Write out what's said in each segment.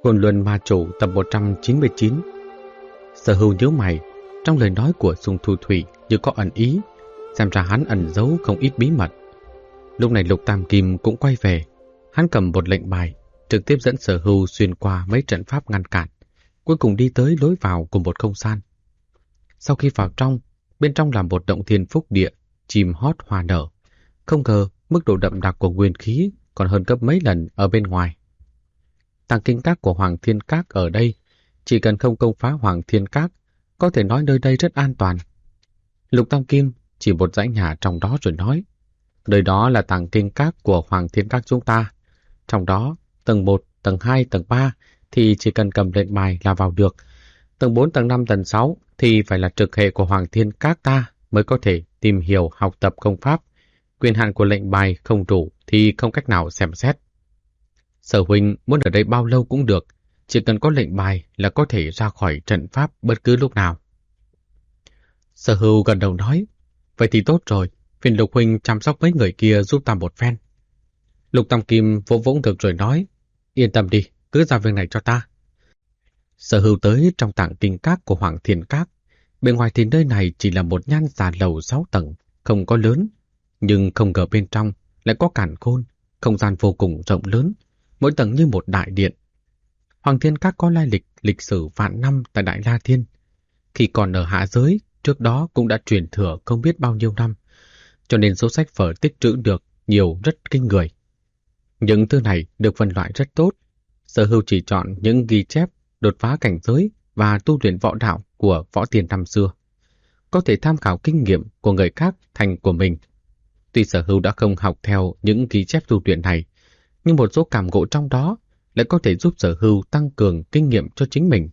Côn Luân Ma Chủ tập 199. Sở Hưu nhíu mày, trong lời nói của Sung Thu Thủy như có ẩn ý, xem ra hắn ẩn giấu không ít bí mật. Lúc này Lục Tam Kim cũng quay về, hắn cầm một lệnh bài, trực tiếp dẫn Sở Hưu xuyên qua mấy trận pháp ngăn cản, cuối cùng đi tới lối vào của một không gian. Sau khi vào trong, bên trong là một động thiên phúc địa, chim hót hoa nở. Không ngờ mức độ đậm đặc của nguyên khí còn hơn gấp mấy lần ở bên ngoài. Tàng kinh các của Hoàng Thiên Các ở đây, chỉ cần không công phá Hoàng Thiên Các, có thể nói nơi đây rất an toàn. Lục Tam Kim chỉ một dãy nhà trong đó rồi nói, nơi đó là tàng kinh các của Hoàng Thiên Các chúng ta. Trong đó, tầng 1, tầng 2, tầng 3 thì chỉ cần cầm lệnh bài là vào được. Tầng 4, tầng 5, tầng 6 thì phải là trực hệ của Hoàng Thiên Các ta mới có thể tìm hiểu học tập công pháp. Quyền hạn của lệnh bài không đủ thì không cách nào xem xét. Sở huynh muốn ở đây bao lâu cũng được, chỉ cần có lệnh bài là có thể ra khỏi trận pháp bất cứ lúc nào. Sở Hưu gật đầu nói, vậy thì tốt rồi, phiền Lục huynh chăm sóc mấy người kia giúp ta một phen. Lục Tam Kim vỗ vỗ ngực rồi nói, yên tâm đi, cứ giao việc này cho ta. Sở Hưu tới trong tàng kinh các của Hoàng Thiên Các. Bên ngoài thì nơi này chỉ là một nhan già lầu 6 tầng, không có lớn, nhưng không ngờ bên trong lại có càn khôn, không gian vô cùng rộng lớn, mỗi tầng như một đại điện. Hoàng Thiên Các có lai lịch sử vạn năm tại Đại La Thiên. Khi còn ở hạ giới, trước đó cũng đã truyền thừa không biết bao nhiêu năm, cho nên số sách vở tích trữ được nhiều rất kinh người. Những thứ này được phân loại rất tốt. Sở Hưu chỉ chọn những ghi chép đột phá cảnh giới và tu luyện võ đạo của võ tiền năm xưa, có thể tham khảo kinh nghiệm của người khác thành của mình. Tuy Sở Hưu đã không học theo những ghi chép tu luyện này, nhưng một số cảm ngộ trong đó lại có thể giúp Sở Hưu tăng cường kinh nghiệm cho chính mình.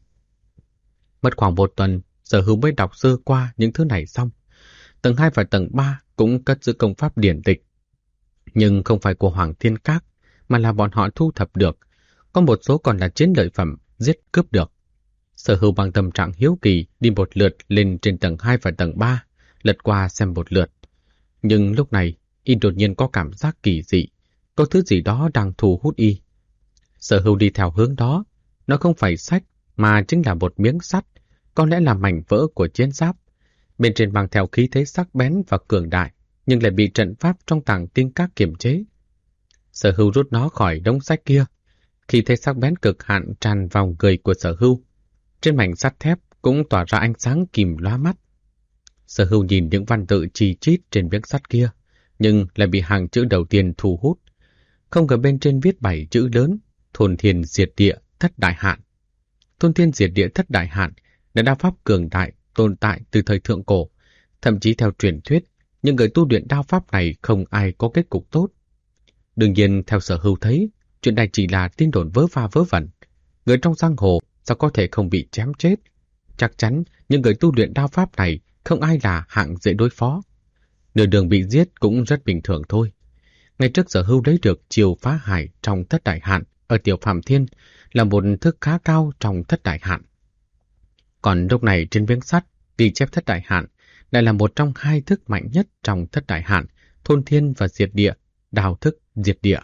Mất khoảng 1 tuần, Sở Hưu mới đọc sơ qua những thứ này xong. Tầng 2 và tầng 3 cũng cất giữ công pháp điển tịch, nhưng không phải của Hoàng Thiên Các, mà là bọn họ thu thập được. Có một số còn là chiến lợi phẩm giết cướp được. Sở Hưu bằng tâm trạng hiếu kỳ đi một lượt lên trên tầng 2 và tầng 3, lật qua xem một lượt. Nhưng lúc này, y đột nhiên có cảm giác kỳ dị, có thứ gì đó đang thu hút y. Sở Hưu đi theo hướng đó, nó không phải sách mà chính là một miếng sắt, có lẽ là mảnh vỡ của chiến giáp. Bên trên mang theo khí thế sắc bén và cường đại, nhưng lại bị trận pháp trong tàng kinh các kiềm chế. Sở Hưu rút nó khỏi đống sách kia, khí thế sắc bén cực hạn tràn vào người của Sở Hưu. Trên mảnh sắt thép cũng tỏa ra ánh sáng kìm lóa mắt. Sở Hưu nhìn những văn tự chi chít trên miếng sắt kia, nhưng lại bị hàng chữ đầu tiên thu hút. Không ngờ bên trên viết 7 chữ lớn, Thôn Thiên Diệt Địa Thất Đại Hạn. Thôn Thiên Diệt Địa Thất Đại Hạn là đao pháp cường đại tồn tại từ thời thượng cổ. Thậm chí theo truyền thuyết, những người tu luyện đao pháp này không ai có kết cục tốt. Đương nhiên, theo Sở Hưu thấy, chuyện này chỉ là tin đồn vớ va vớ vẩn. Người trong giang hồ sao có thể không bị chém chết? Chắc chắn những người tu luyện đao pháp này không ai là hạng dễ đối phó. Nửa đường bị giết cũng rất bình thường thôi. Ngày trước Sở Hưu lấy được chiêu phá hải trong Thất Đại Hạn ở Tiểu Phạm Thiên, là một thức khá cao trong Thất Đại Hạn. Còn lúc này trên miếng sắt ghi chép Thất Đại Hạn lại là một trong 2 thức mạnh nhất trong Thất Đại Hạn, Thôn Thiên và Diệt Địa, đao thức diệt địa.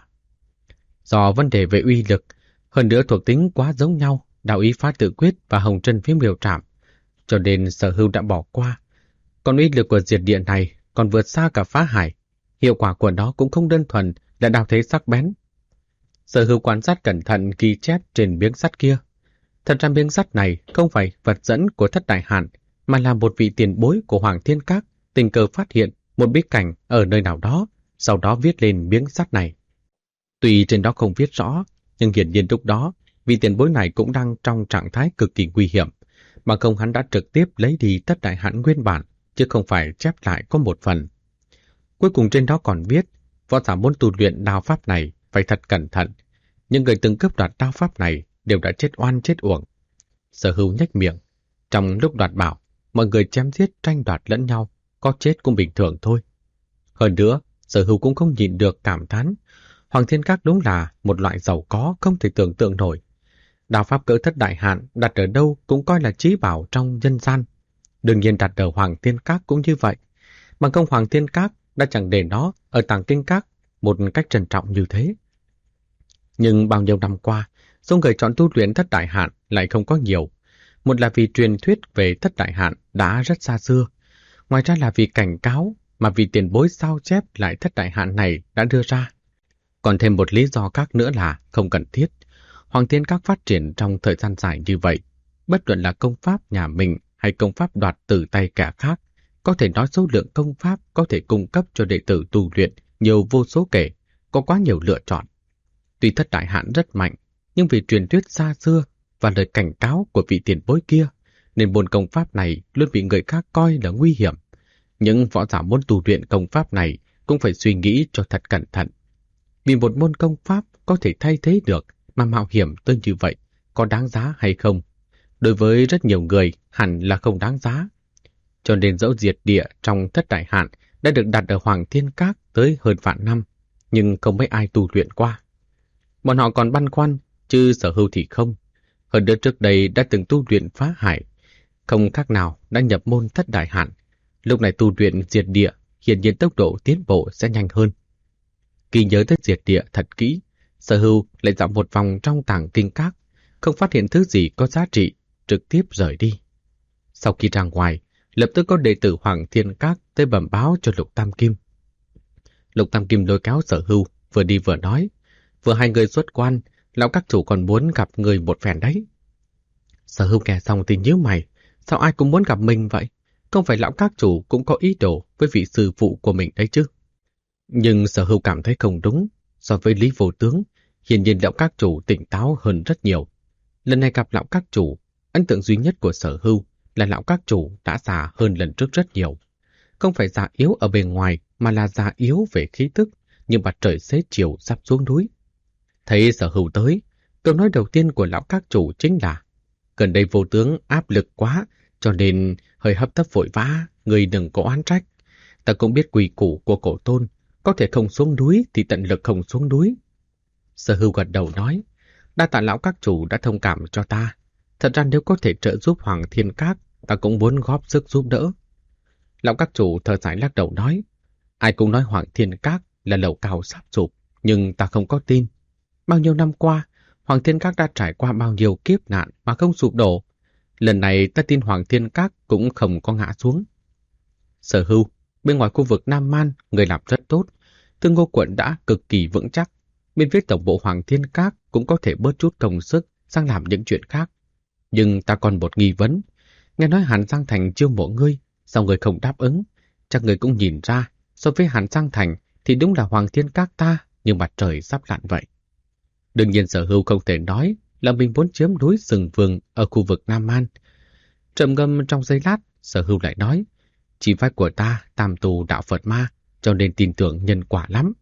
Do vấn đề về uy lực, hơn nữa thuộc tính quá giống nhau, Đao Ý Phá Tự Quyết và Hồng Trân Phiếm Miểu Trảm, cho nên Sở Hưu đã bỏ qua. Còn uy lực của diệt địa này còn vượt xa cả phá hải, hiệu quả của nó cũng không đơn thuần là đao thế sắc bén. Sở Hưu quan sát cẩn thận ghi chép trên miếng sắt kia. Thật ra miếng sắt này không phải vật dẫn của Thất Đại Hạn, mà là một vị tiền bối của Hoàng Thiên Các tình cờ phát hiện một bí cảnh ở nơi nào đó, sau đó viết lên miếng sắt này. Tuy trên đó không viết rõ, nhưng hiển nhiên lúc đó vị tiền bối này cũng đang trong trạng thái cực kỳ nguy hiểm, mà không hắn đã trực tiếp lấy đi Thất Đại Hạn nguyên bản, chứ không phải chép lại có một phần. Cuối cùng trên đó còn viết, võ giả muốn tu luyện đao pháp này phải thật cẩn thận. Những người từng cướp đoạt đao pháp này đều đã chết oan chết uổng. Sở Hưu nhếch miệng. Trong lúc đoạt bảo, mọi người chém giết tranh đoạt lẫn nhau, có chết cũng bình thường thôi. Hơn nữa, Sở Hưu cũng không nhịn được cảm thán. Hoàng Thiên Các đúng là một loại giàu có không thể tưởng tượng nổi. Đao pháp cỡ Thất Đại Hạn đặt ở đâu cũng coi là trí bảo trong nhân gian. Đương nhiên đặt ở Hoàng Thiên Các cũng như vậy. Bằng không Hoàng Thiên Các đã chẳng để nó ở tàng kinh các một cách trân trọng như thế. Nhưng bao nhiêu năm qua, số người chọn tu luyện thất đại hạn lại không có nhiều. Một là vì truyền thuyết về thất đại hạn đã rất xa xưa, ngoài ra là vì cảnh cáo mà vị tiền bối sao chép lại thất đại hạn này đã đưa ra. Còn thêm một lý do khác nữa là không cần thiết. Hoàng Thiên Các phát triển trong thời gian dài như vậy, bất luận là công pháp nhà mình hay công pháp đoạt từ tay kẻ khác, có thể nói số lượng công pháp có thể cung cấp cho đệ tử tu luyện nhiều vô số kể, có quá nhiều lựa chọn. Tuy thất đại hạn rất mạnh, nhưng vì truyền thuyết xa xưa và lời cảnh cáo của vị tiền bối kia, nên môn công pháp này luôn bị người khác coi là nguy hiểm. Những võ giả muốn tu luyện công pháp này cũng phải suy nghĩ cho thật cẩn thận. Vì một môn công pháp có thể thay thế được mà mạo hiểm tới như vậy, có đáng giá hay không? Đối với rất nhiều người hẳn là không đáng giá. Cho nên dẫu diệt địa trong thất đại hạn đã được đặt ở Hoàng Thiên Các tới hơn vạn năm, nhưng không mấy ai tu luyện qua. Bọn họ còn băn khoăn, chứ Sở Hưu thì không. Hơn nữa trước đây đã từng tu luyện phá hải, không khác nào đã nhập môn thất đại hạn. Lúc này tu luyện diệt địa, hiển nhiên tốc độ tiến bộ sẽ nhanh hơn. Khi nhớ tới diệt địa thật kỹ, Sở Hưu lại dạo một vòng trong tàng kinh các, không phát hiện thứ gì có giá trị, trực tiếp rời đi. Sau khi ra ngoài, lập tức có đệ tử Hoàng Thiên Các tới bẩm báo cho Lục Tam Kim. Lục Tam Kim lôi kéo Sở Hưu, vừa đi vừa nói, vừa hai người xuất quan, lão các chủ còn muốn gặp người một phen đấy. Sở Hưu nghe xong thì nhíu mày, sao ai cũng muốn gặp mình vậy? Không phải lão các chủ cũng có ý đồ với vị sư phụ của mình đấy chứ? Nhưng Sở Hưu cảm thấy không đúng, so với Lý Vô Tướng, hiển nhiên lão các chủ tỉnh táo hơn rất nhiều. Lần này gặp lão các chủ, ấn tượng duy nhất của Sở Hưu là lão các chủ đã già hơn lần trước rất nhiều. Không phải già yếu ở bề ngoài mà là già yếu về khí tức, như mặt trời xế chiều sắp xuống núi. Thấy Sở Hưu tới, câu nói đầu tiên của lão các chủ chính là: gần đây Vô Tướng áp lực quá, cho nên hơi hấp tấp vội vã, người đừng có oán trách. Ta cũng biết quy củ của cổ tôn, có thể không xuống núi thì tận lực không xuống núi. Sở Hưu gật đầu nói, đa tạ lão các chủ đã thông cảm cho ta. Thật ra nếu có thể trợ giúp Hoàng Thiên Các, ta cũng muốn góp sức giúp đỡ. Lão các chủ thở dài lắc đầu nói, ai cũng nói Hoàng Thiên Các là lầu cao sắp sụp, nhưng ta không có tin. Bao nhiêu năm qua, Hoàng Thiên Các đã trải qua bao nhiêu kiếp nạn mà không sụp đổ. Lần này ta tin Hoàng Thiên Các cũng không có ngã xuống. Sở Hưu, bên ngoài khu vực Nam Man, người làm rất tốt. Thương Ngô quận đã cực kỳ vững chắc. Bên phía tổng bộ Hoàng Thiên Các cũng có thể bớt chút công sức sang làm những chuyện khác. Nhưng ta còn một nghi vấn. Nghe nói Hàn Giang Thành chiêu mộ ngươi, sao ngươi không đáp ứng? Chắc ngươi cũng nhìn ra, so với Hàn Giang Thành thì đúng là Hoàng Thiên Các ta, nhưng mặt trời sắp lặn vậy. Đương nhiên Sở Hưu không thể nói là mình muốn chiếm núi Sừng Vương ở khu vực Nam Man. Trầm ngâm trong giây lát, Sở Hưu lại nói, chỉ phái của ta tam tù đạo Phật ma, cho nên tin tưởng nhân quả lắm.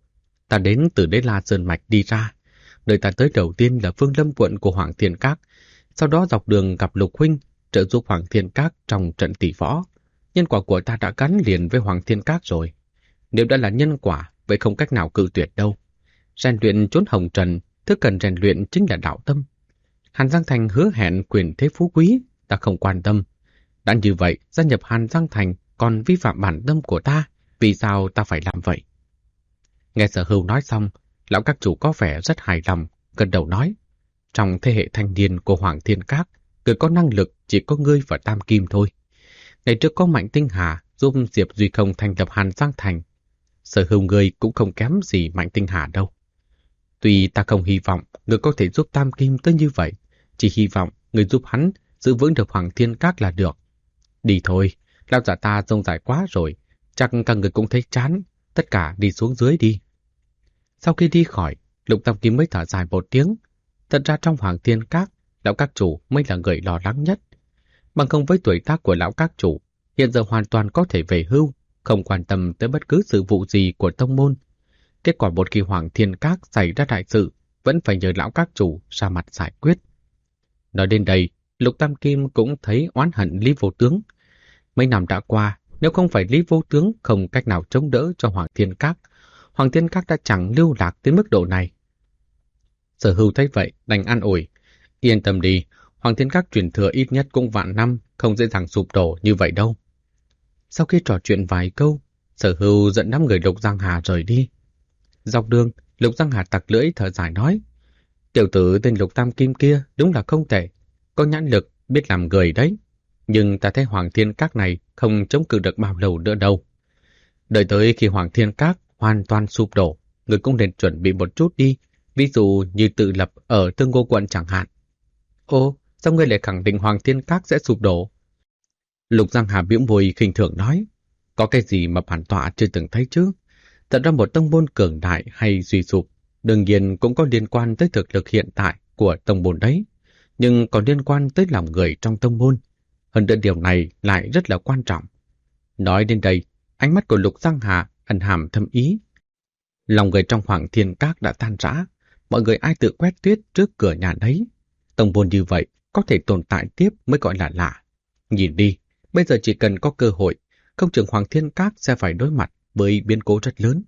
Ta đến từ Đế La Sơn Mạch đi ra, nơi ta tới đầu tiên là Phương Lâm quận của Hoàng Thiên Các, sau đó dọc đường gặp Lục huynh, trợ giúp Hoàng Thiên Các trong trận tỷ võ. Nhân quả của ta đã gắn liền với Hoàng Thiên Các rồi. Nếu đã là nhân quả, vậy không cách nào cự tuyệt đâu. Rèn luyện chốn hồng trần, thứ cần rèn luyện chính là đạo tâm. Hàn Giang Thành hứa hẹn quyền thế phú quý, ta không quan tâm. Đã như vậy, gia nhập Hàn Giang Thành còn vi phạm bản tâm của ta, vì sao ta phải làm vậy? Nghe Sở Hưu nói xong, lão các chủ có vẻ rất hài lòng, gật đầu nói, trong thế hệ thanh niên của Hoàng Thiên Các, người có năng lực chỉ có ngươi và Tam Kim thôi. Ngày trước có Mạnh Tinh Hà giúp Diệp Duy Không thành lập Hàn Giang Thành. Sở Hưu ngươi cũng không kém gì Mạnh Tinh Hà đâu. Tuy ta không hy vọng người có thể giúp Tam Kim tới như vậy, chỉ hy vọng người giúp hắn giữ vững được Hoàng Thiên Các là được. Đi thôi, lão giả ta rông dài quá rồi, chắc cả người cũng thấy chán, tất cả đi xuống dưới đi. Sau khi đi khỏi, Lục Tam Kim mới thở dài một tiếng. Thật ra trong Hoàng Thiên Các, lão các chủ mới là người lo lắng nhất. Bằng không với tuổi tác của lão các chủ, hiện giờ hoàn toàn có thể về hưu, không quan tâm tới bất cứ sự vụ gì của tông môn. Kết quả một khi Hoàng Thiên Các xảy ra đại sự, vẫn phải nhờ lão các chủ ra mặt giải quyết. Nói đến đây, Lục Tam Kim cũng thấy oán hận Lý Vô Tướng. Mấy năm đã qua, nếu không phải Lý Vô Tướng không cách nào chống đỡ cho Hoàng Thiên Các đã chẳng lưu lạc đến mức độ này. Sở Hưu thấy vậy, đành an ủi. Yên tâm đi, Hoàng Thiên Các truyền thừa ít nhất cũng vạn năm, không dễ dàng sụp đổ như vậy đâu. Sau khi trò chuyện vài câu, Sở Hưu dẫn 5 người Lục Giang Hà rời đi. Dọc đường, Lục Giang Hà tặc lưỡi thở dài nói, Tiểu tử tên Lục Tam Kim kia đúng là không tệ, có nhãn lực, biết làm người đấy. Nhưng ta thấy Hoàng Thiên Các này không chống cự được bao lâu nữa đâu. Đợi tới khi Hoàng Thiên Các hoàn toàn sụp đổ, người cũng nên chuẩn bị một chút đi, ví dụ như tự lập ở Tương Ngô quận chẳng hạn. Ồ, sao ngươi lại khẳng định Hoàng Thiên Các sẽ sụp đổ? Lục Giang Hà bĩu môi khinh thường nói, có cái gì mà bản tọa chưa từng thấy chứ? Thật ra một tông môn cường đại hay suy sụp, đương nhiên cũng có liên quan tới thực lực hiện tại của tông môn đấy, nhưng còn liên quan tới lòng người trong tông môn. Hơn nữa điều này lại rất là quan trọng. Nói đến đây, ánh mắt của Lục Giang Hà ẩn hàm thâm ý. Lòng người trong Hoàng Thiên Các đã tan rã, mọi người ai tự quét tuyết trước cửa nhà đấy. Tông môn như vậy có thể tồn tại tiếp mới gọi là lạ. Nhìn đi, bây giờ chỉ cần có cơ hội, không chừng Hoàng Thiên Các sẽ phải đối mặt với biến cố rất lớn.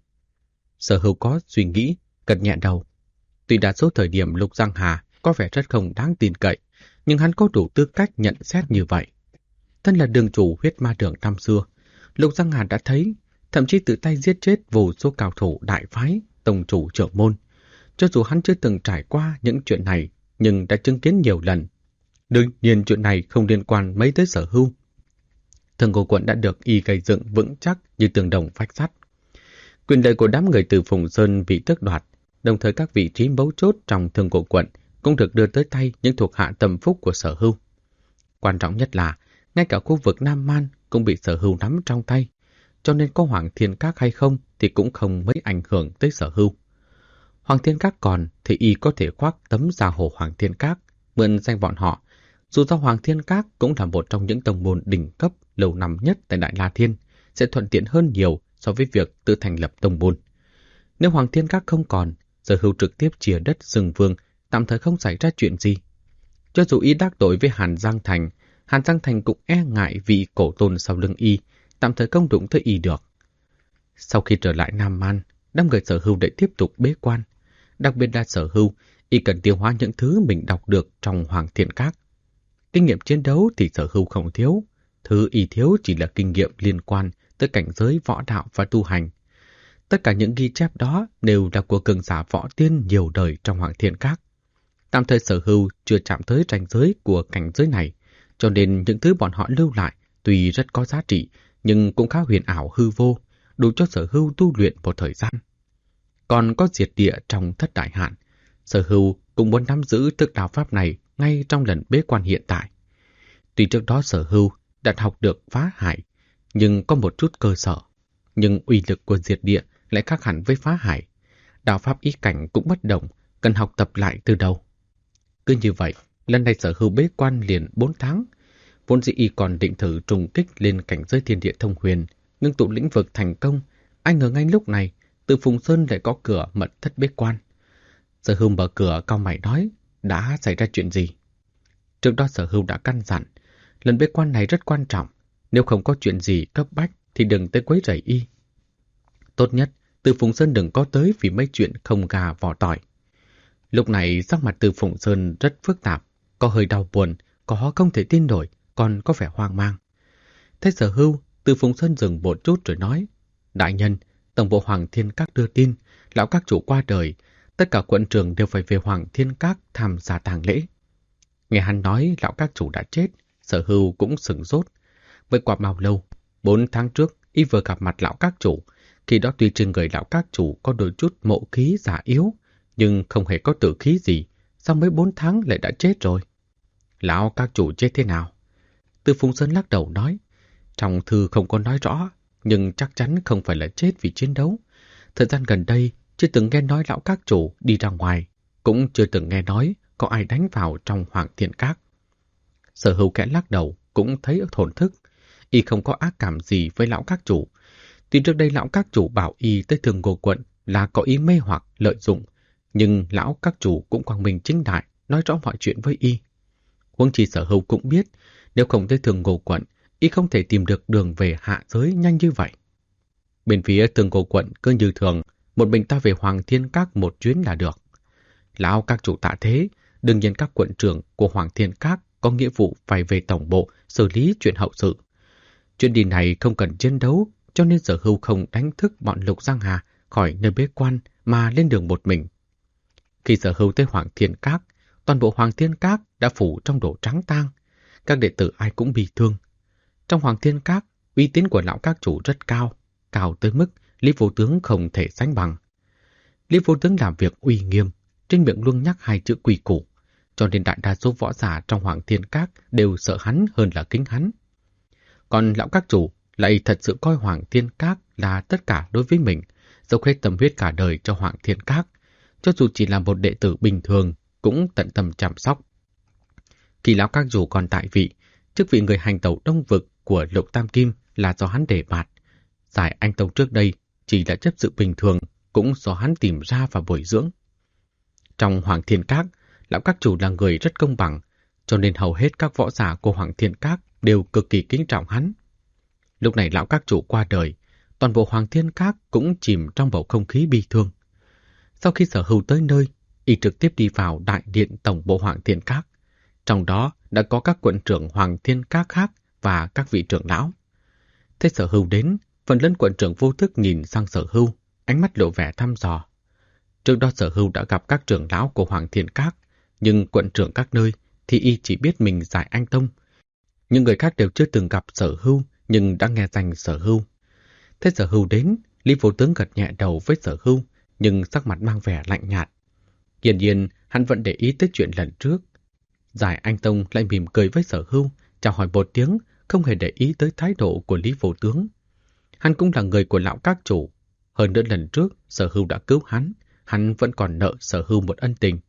Sở Hữu có suy nghĩ, gật nhẹ đầu. Tuy đa số thời điểm Lục Giang Hà có vẻ rất không đáng tin cậy, nhưng hắn có đủ tư cách nhận xét như vậy. Thân là đường chủ huyết ma đường năm xưa, Lục Giang Hà đã thấy, thậm chí tự tay giết chết vô số cao thủ đại phái, tông chủ trưởng môn. Cho dù hắn chưa từng trải qua những chuyện này, nhưng đã chứng kiến nhiều lần. Đương nhiên chuyện này không liên quan mấy tới Sở Hữu. Thường Ngô quận đã được y gây dựng vững chắc như tường đồng vách sắt. Quyền lợi của đám người từ Phùng Sơn bị tước đoạt, đồng thời các vị trí mấu chốt trong Thường Ngô quận cũng được đưa tới tay những thuộc hạ tâm phúc của Sở Hữu. Quan trọng nhất là, ngay cả khu vực Nam Man cũng bị Sở Hữu nắm trong tay, cho nên có Hoàng Thiên Các hay không thì cũng không mấy ảnh hưởng tới Sở Hữu. Hoàng Thiên Các còn thì y có thể khoác tấm da hồ Hoàng Thiên Các, mượn danh bọn họ. Dù sao Hoàng Thiên Các cũng là một trong những tông môn đỉnh cấp lâu năm nhất tại Đại La Thiên, sẽ thuận tiện hơn nhiều so với việc tự thành lập tông môn. Nếu Hoàng Thiên Các không còn, Sở Hữu trực tiếp chia đất xưng vương, tạm thời không xảy ra chuyện gì. Cho dù y đắc tội với Hàn Giang Thành cũng e ngại vị cổ tôn sau lưng y, tạm thời không đụng tới y được. Sau khi trở lại Nam Man, đám người Sở Hữu để tiếp tục bế quan. Đặc biệt là Sở Hữu, y cần tiêu hóa những thứ mình đọc được trong Hoàng Thiên Các. Kinh nghiệm chiến đấu thì Sở Hữu không thiếu, thứ y thiếu chỉ là kinh nghiệm liên quan tới cảnh giới võ đạo và tu hành. Tất cả những ghi chép đó đều là của cường giả võ tiên nhiều đời trong Hoàng Thiên Các. Tạm thời Sở Hữu chưa chạm tới ranh giới của cảnh giới này, cho nên những thứ bọn họ lưu lại tuy rất có giá trị, nhưng cũng khá huyền ảo hư vô, đủ cho Sở Hữu tu luyện một thời gian. Còn có diệt địa trong Thất Đại Hạn, Sở Hữu cũng muốn nắm giữ thức đạo pháp này ngay trong lần bế quan hiện tại. Tuy trước đó Sở Hữu đã học được phá hải, nhưng có một chút cơ sở. Nhưng uy lực của diệt địa lại khác hẳn với phá hải. Đạo pháp ý cảnh cũng bất động, cần học tập lại từ đầu. Cứ như vậy, lần này Sở Hữu bế quan liền 4 tháng. Vốn dĩ y còn định thử trùng kích lên cảnh giới thiên địa thông huyền, ngưng tụ lĩnh vực thành công. Ai ngờ ngay lúc này, từ Phùng Sơn lại có cửa mật thất bế quan. Sở Hữu mở cửa cau mày nói, đã xảy ra chuyện gì? Trước đó Sở Hữu đã căn dặn, lần bế quan này rất quan trọng, nếu không có chuyện gì cấp bách thì đừng tới quấy rầy y. Tốt nhất, Từ Phùng Sơn đừng có tới vì mấy chuyện không gà vỏ tỏi. Lúc này sắc mặt Từ Phùng Sơn rất phức tạp, có hơi đau buồn, có không thể tin nổi, còn có vẻ hoang mang. Thấy Sở Hữu, Từ Phùng Sơn dừng một chút rồi nói, đại nhân, Tổng bộ Hoàng Thiên Các đưa tin, lão các chủ qua đời, tất cả quận trưởng đều phải về Hoàng Thiên Các tham gia tang lễ. Nghe hắn nói lão các chủ đã chết, Sở Hữu cũng sửng sốt. Mới qua bao lâu, 4 tháng trước, y vừa gặp mặt lão các chủ. Khi đó tuy trên người lão các chủ có đôi chút mộ khí giả yếu, nhưng không hề có tử khí gì, sao mới 4 tháng lại đã chết rồi? Lão các chủ chết thế nào? Từ Phùng Sơn lắc đầu nói, trong thư không có nói rõ, nhưng chắc chắn không phải là chết vì chiến đấu. Thời gian gần đây, chưa từng nghe nói lão các chủ đi ra ngoài, cũng chưa từng nghe nói có ai đánh vào trong Hoàng Thiên Các. Sở Hữu kẽ lắc đầu, cũng thấy thổn thức. Y không có ác cảm gì với lão các chủ. Tuy trước đây lão các chủ bảo y tới Thường Ngô quận là có ý mê hoặc lợi dụng, nhưng lão các chủ cũng quang minh chính đại, nói rõ mọi chuyện với y. Huống chi Sở Hữu cũng biết, nếu không tới Thường Ngô quận, y không thể tìm được đường về hạ giới nhanh như vậy. Bên phía Thường Ngô quận cứ như thường, một mình ta về Hoàng Thiên Các một chuyến là được. Lão các chủ tạ thế, đương nhiên các quận trưởng của Hoàng Thiên Các có nghĩa vụ phải về tổng bộ xử lý chuyện hậu sự. Chuyện đi này không cần chiến đấu, cho nên Sở Hữu không đánh thức bọn Lục Giang Hà khỏi nơi bế quan mà lên đường một mình. Khi Sở Hưu tới Hoàng Thiên Các, toàn bộ Hoàng Thiên Các đã phủ trong đồ trắng tang. Các đệ tử ai cũng bị thương. Trong Hoàng Thiên Các, uy tín của lão các chủ rất cao, cao tới mức Lý Vô Tướng không thể sánh bằng. Lý Vô Tướng làm việc uy nghiêm, trên miệng luôn nhắc hai chữ quy củ, cho nên đại đa số võ giả trong Hoàng Thiên Các đều sợ hắn hơn là kính hắn. Còn lão các chủ lại thật sự coi Hoàng Thiên Các là tất cả đối với mình, dốc hết tâm huyết cả đời cho Hoàng Thiên Các, cho dù chỉ là một đệ tử bình thường cũng tận tâm chăm sóc. Khi lão các chủ còn tại vị, chức vị người hành tẩu Đông Vực của Lục Tam Kim là do hắn đề bạt. Giải Anh Tông trước đây chỉ là chấp sự bình thường, cũng do hắn tìm ra và bồi dưỡng. Trong Hoàng Thiên Các, lão các chủ là người rất công bằng, cho nên hầu hết các võ giả của Hoàng Thiên Các đều cực kỳ kính trọng hắn. Lúc này lão các chủ qua đời, toàn bộ Hoàng Thiên Các cũng chìm trong bầu không khí bi thương. Sau khi Sở Hưu tới nơi, y trực tiếp đi vào đại điện tổng bộ Hoàng Thiên Các. Trong đó đã có các quận trưởng Hoàng Thiên Các khác và các vị trưởng lão. Thế Sở Hưu đến, phần lớn quận trưởng vô thức nhìn sang Sở Hưu, ánh mắt lộ vẻ thăm dò. Trước đó Sở Hưu đã gặp các trưởng lão của Hoàng Thiên Các, nhưng quận trưởng các nơi thì y chỉ biết mình Giải Anh Tông. Những người khác đều chưa từng gặp Sở Hưu, nhưng đã nghe danh Sở Hưu. Thế Sở Hưu đến, Lý Vô Tướng gật nhẹ đầu với Sở Hưu, nhưng sắc mặt mang vẻ lạnh nhạt. Hiển nhiên, hắn vẫn để ý tới chuyện lần trước. Giải Anh Tông lại mỉm cười với Sở Hưu, chào hỏi một tiếng, không hề để ý tới thái độ của Lý Vô Tướng. Hắn cũng là người của lão các chủ. Hơn nữa lần trước, Sở Hưu đã cứu hắn vẫn còn nợ Sở Hưu một ân tình.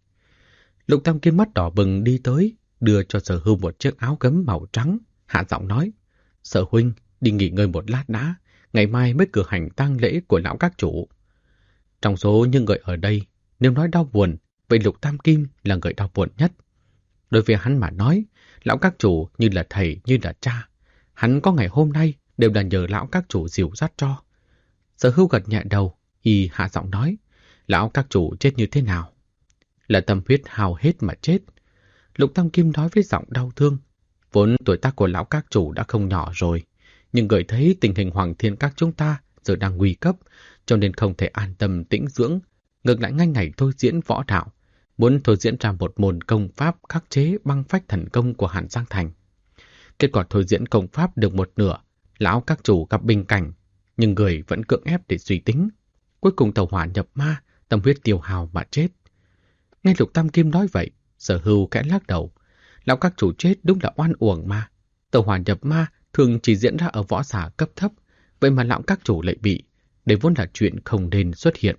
Lục Tam Kim mắt đỏ bừng đi tới, đưa cho Sở Hưu một chiếc áo gấm màu trắng, hạ giọng nói: Sở huynh, đi nghỉ ngơi một lát đã, ngày mai mới cử hành tang lễ của lão các chủ. Trong số những người ở đây, nếu nói đau buồn, vậy Lục Tam Kim là người đau buồn nhất. Đối với hắn mà nói, lão các chủ như là thầy, như là cha. Hắn có ngày hôm nay đều là nhờ lão các chủ dìu dắt cho. Sở Hưu gật nhẹ đầu, y hạ giọng nói: Lão các chủ chết như thế nào? Là tâm huyết hao hết mà chết. Lục Tam Kim nói với giọng đau thương. Vốn tuổi tác của lão các chủ đã không nhỏ rồi, nhưng người thấy tình hình Hoàng Thiên Các chúng ta giờ đang nguy cấp, cho nên không thể an tâm tĩnh dưỡng, ngược lại ngay ngày thôi diễn võ đạo, muốn thôi diễn ra một môn công pháp khắc chế băng phách thần công của Hàn Giang Thành. Kết quả thôi diễn công pháp được một nửa, lão các chủ gặp bình cảnh, nhưng người vẫn cưỡng ép để suy tính. Cuối cùng tàu hỏa nhập ma, tâm huyết tiêu hao mà chết. Nghe Lục Tam Kim nói vậy, Sở Hưu khẽ lắc đầu. Lão các chủ chết đúng là oan uổng mà. Tàu hỏa nhập ma thường chỉ diễn ra ở võ giả cấp thấp, vậy mà lão các chủ lại bị. Đây vốn là chuyện không nên xuất hiện.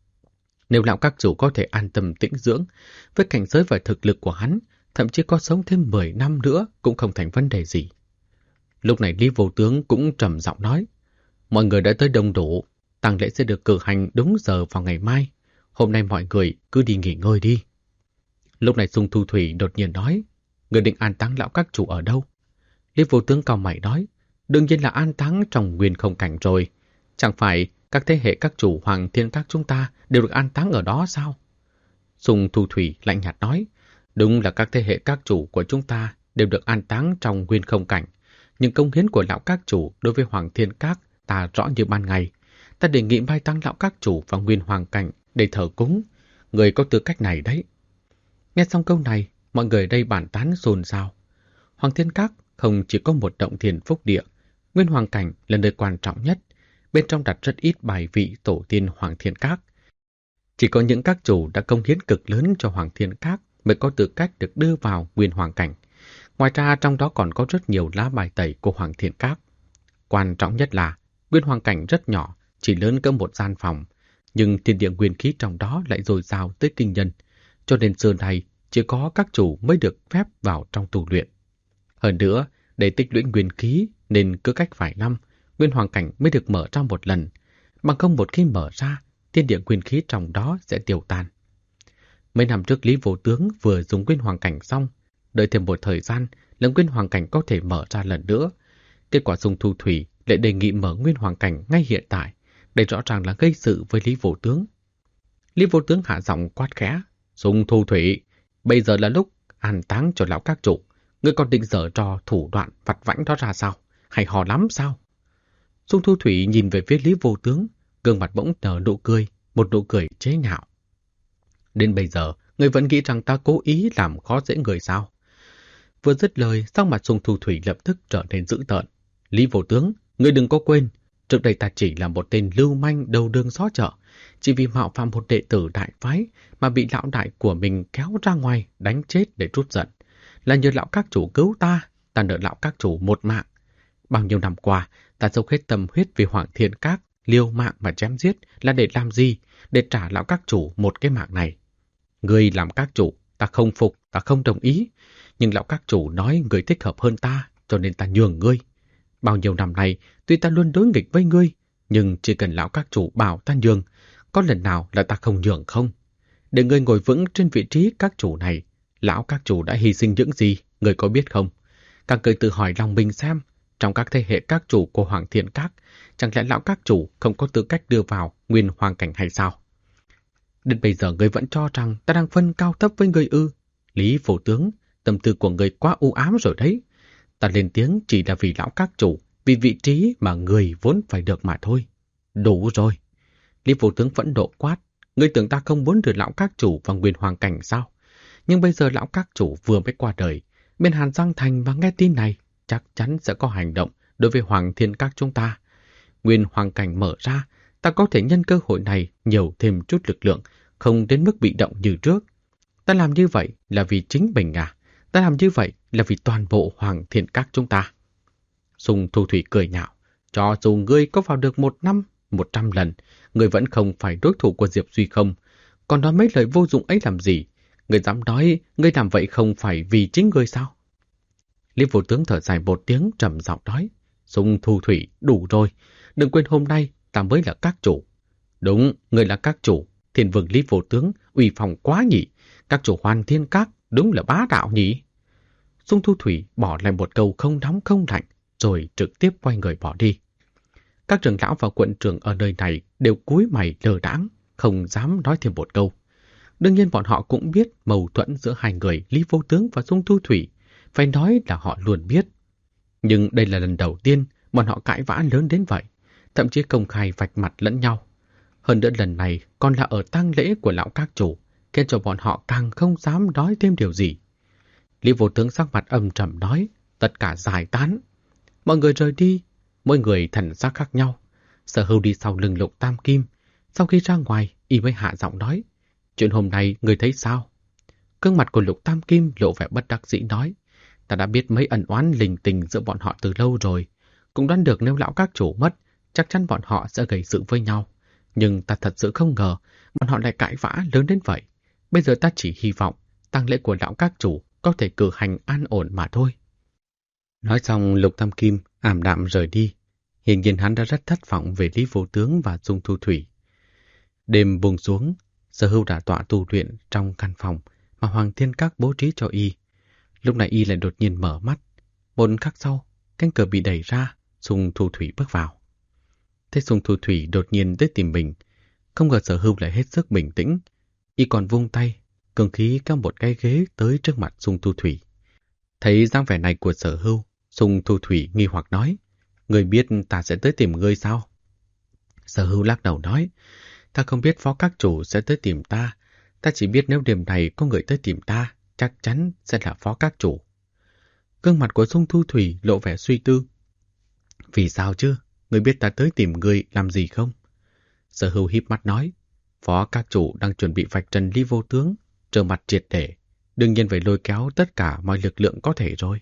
Nếu lão các chủ có thể an tâm tĩnh dưỡng, với cảnh giới và thực lực của hắn, thậm chí có sống thêm 10 năm nữa cũng không thành vấn đề gì. Lúc này Lý Vô Tướng cũng trầm giọng nói: Mọi người đã tới đông đủ, tang lễ sẽ được cử hành đúng giờ vào ngày mai. Hôm nay mọi người cứ đi nghỉ ngơi đi. Lúc này Sung Thu Thủy đột nhiên nói: Người định an táng lão các chủ ở đâu? Lý Vô Tướng cau mày nói: Đương nhiên là an táng trong Nguyên Không Cảnh rồi. Chẳng phải các thế hệ các chủ Hoàng Thiên Các chúng ta đều được an táng ở đó sao? Sung Thu Thủy lạnh nhạt nói: Đúng là các thế hệ các chủ của chúng ta đều được an táng trong Nguyên Không Cảnh, nhưng công hiến của lão các chủ đối với Hoàng Thiên Các ta rõ như ban ngày. Ta đề nghị mai táng lão các chủ vào Nguyên Hoàng Cảnh để thờ cúng. Người có tư cách này đấy. Nghe xong câu này, mọi người đây bàn tán xôn xao. Hoàng Thiên Các không chỉ có một động thiền phúc địa, Nguyên Hoàng Cảnh là nơi quan trọng nhất. Bên trong đặt rất ít bài vị tổ tiên Hoàng Thiên Các. Chỉ có những các chủ đã công hiến cực lớn cho Hoàng Thiên Các mới có tư cách được đưa vào Nguyên Hoàng Cảnh. Ngoài ra trong đó còn có rất nhiều lá bài tẩy của Hoàng Thiên Các. Quan trọng nhất là Nguyên Hoàng Cảnh rất nhỏ, chỉ lớn cỡ một gian phòng, nhưng thiên địa nguyên khí trong đó lại dồi dào tới kinh nhân, cho nên xưa nay chỉ có các chủ mới được phép vào trong tu luyện. Hơn nữa, để tích lũy nguyên khí nên cứ cách vài năm, Nguyên Hoàng Cảnh mới được mở ra một lần, bằng không một khi mở ra, thiên địa nguyên khí trong đó sẽ tiêu tan. Mấy năm trước Lý Vô Tướng vừa dùng Nguyên Hoàng Cảnh xong, đợi thêm một thời gian, lần Nguyên Hoàng Cảnh có thể mở ra lần nữa. Kết quả Sung Thu Thủy lại đề nghị mở Nguyên Hoàng Cảnh ngay hiện tại, đây rõ ràng là gây sự với Lý Vô Tướng. Lý Vô Tướng hạ giọng quát khẽ: Sung Thu Thủy, bây giờ là lúc an táng cho lão các chủ, ngươi còn định dở trò thủ đoạn vặt vãnh đó ra sao? Hay hò lắm sao? Sung Thu Thủy nhìn về phía Lý Vô Tướng, gương mặt bỗng nở nụ cười, một nụ cười chế nhạo. Đến bây giờ, ngươi vẫn nghĩ rằng ta cố ý làm khó dễ người sao? Vừa dứt lời, sắc mặt Sung Thu Thủy lập tức trở nên dữ tợn. Lý Vô Tướng, ngươi đừng có quên, trước đây ta chỉ là một tên lưu manh đầu đường xó chợ, chỉ vì mạo phạm một đệ tử đại phái mà bị lão đại của mình kéo ra ngoài đánh chết để trút giận. Là nhờ lão các chủ cứu ta nợ lão các chủ một mạng. Bao nhiêu năm qua, ta dốc hết tâm huyết vì Hoàng Thiên Các, liều mạng mà chém giết là để làm gì? Để trả lão các chủ một cái mạng này. Ngươi làm các chủ, ta không phục, ta không đồng ý. Nhưng lão các chủ nói ngươi thích hợp hơn ta, cho nên ta nhường ngươi. Bao nhiêu năm nay, tuy ta luôn đối nghịch với ngươi, nhưng chỉ cần lão các chủ bảo ta nhường, có lần nào là ta không nhường không? Để ngươi ngồi vững trên vị trí các chủ này, lão các chủ đã hy sinh những gì, ngươi có biết không? Các ngươi tự hỏi lòng mình xem, trong các thế hệ các chủ của Hoàng Thiên Các, chẳng lẽ lão các chủ không có tư cách đưa vào nguyên hoàng cảnh hay sao? Đến bây giờ ngươi vẫn cho rằng ta đang phân cao thấp với ngươi ư? Lý Vô Tướng, tâm tư của ngươi quá u ám rồi đấy. Ta lên tiếng chỉ là vì lão các chủ, vì vị trí mà người vốn phải được mà thôi. Đủ rồi. Lý Vô Tướng phẫn nộ quát. Ngươi tưởng ta không muốn đưa lão các chủ vào nguyên hoàng cảnh sao? Nhưng bây giờ lão các chủ vừa mới qua đời. Bên Hàn Giang Thành và nghe tin này, chắc chắn sẽ có hành động đối với Hoàng Thiên Các chúng ta. Nguyên hoàng cảnh mở ra, ta có thể nhân cơ hội này nhiều thêm chút lực lượng, không đến mức bị động như trước. Ta làm như vậy là vì chính mình à? Ta làm như vậy là vì toàn bộ Hoàng Thiên Các chúng ta. Sung Thu Thủy cười nhạo. Cho dù ngươi có vào được 1 năm, 100 lần, ngươi vẫn không phải đối thủ của Diệp Duy không. Còn nói mấy lời vô dụng ấy làm gì? Ngươi dám nói ngươi làm vậy không phải vì chính ngươi sao? Lý Vô Tướng thở dài một tiếng trầm giọng nói. Sung Thu Thủy, đủ rồi. Đừng quên hôm nay ta mới là các chủ. Đúng, ngươi là các chủ. Thiên vương Lý Vô Tướng uy phong quá nhỉ. Các chủ Hoàn Thiên Các đúng là bá đạo nhỉ. Sung Thu Thủy bỏ lại một câu không nóng không lạnh, rồi trực tiếp quay người bỏ đi. Các trưởng lão và quận trưởng ở nơi này đều cúi mày lờ đãng, không dám nói thêm một câu. Đương nhiên bọn họ cũng biết mâu thuẫn giữa hai người Lý Vô Tướng và Sung Thu Thủy, phải nói là họ luôn biết. Nhưng đây là lần đầu tiên bọn họ cãi vã lớn đến vậy, thậm chí công khai vạch mặt lẫn nhau. Hơn nữa lần này còn là ở tang lễ của lão các chủ, khiến cho bọn họ càng không dám nói thêm điều gì. Lý Vô Tướng sắc mặt âm trầm nói, tất cả giải tán. Mọi người rời đi, mỗi người thần sắc khác nhau. Sở Hưu đi sau lưng Lục Tam Kim. Sau khi ra ngoài, y mới hạ giọng nói, chuyện hôm nay người thấy sao? Gương mặt của Lục Tam Kim lộ vẻ bất đắc dĩ nói, ta đã biết mấy ẩn oán linh tình giữa bọn họ từ lâu rồi. Cũng đoán được nếu lão các chủ mất, chắc chắn bọn họ sẽ gây sự với nhau. Nhưng ta thật sự không ngờ, bọn họ lại cãi vã lớn đến vậy. Bây giờ ta chỉ hy vọng tang lễ của lão các chủ có thể cử hành an ổn mà thôi. Nói xong Lục Tam Kim ảm đạm rời đi. Hiển nhiên hắn đã rất thất vọng về Lý Vô Tướng và Sung Thu Thủy. Đêm buông xuống, Sở Hưu đã tọa tu luyện trong căn phòng mà Hoàng Thiên Các bố trí cho y. Lúc này y lại đột nhiên mở mắt. Một khắc sau, cánh cửa bị đẩy ra, Sung Thu Thủy bước vào. Thế Sung Thu Thủy đột nhiên tới tìm mình. Không ngờ Sở Hưu lại hết sức bình tĩnh. Y còn vung tay, cường khí kéo một cái ghế tới trước mặt Sung Thu Thủy. Thấy dáng vẻ này của Sở Hưu, Sung Thu Thủy nghi hoặc nói, ngươi biết ta sẽ tới tìm ngươi sao? Sở Hưu lắc đầu nói, ta không biết phó các chủ sẽ tới tìm ta. Ta chỉ biết nếu đêm này có người tới tìm ta, chắc chắn sẽ là phó các chủ. Gương mặt của Sung Thu Thủy lộ vẻ suy tư. Vì sao chứ? Ngươi biết ta tới tìm ngươi làm gì không? Sở Hưu híp mắt nói, phó các chủ đang chuẩn bị vạch trần Lý Vô Tướng, trở mặt triệt để. Đương nhiên phải lôi kéo tất cả mọi lực lượng có thể rồi.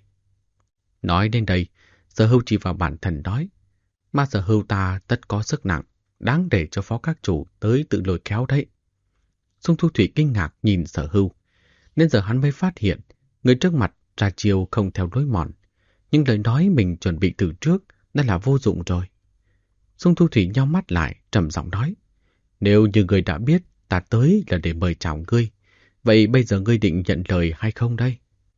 Nói đến đây, Sở Hưu chỉ vào bản thân nói, mà Sở Hưu ta tất có sức nặng, đáng để cho phó các chủ tới tự lôi kéo đấy. Sung Thu Thủy kinh ngạc nhìn Sở Hưu, nên giờ hắn mới phát hiện, người trước mặt ra chiêu không theo lối mòn, nhưng lời nói mình chuẩn bị từ trước đã là vô dụng rồi. Sung Thu Thủy nheo mắt lại, trầm giọng nói, nếu như ngươi đã biết ta tới là để mời chào ngươi, vậy bây giờ ngươi định nhận lời hay không đây?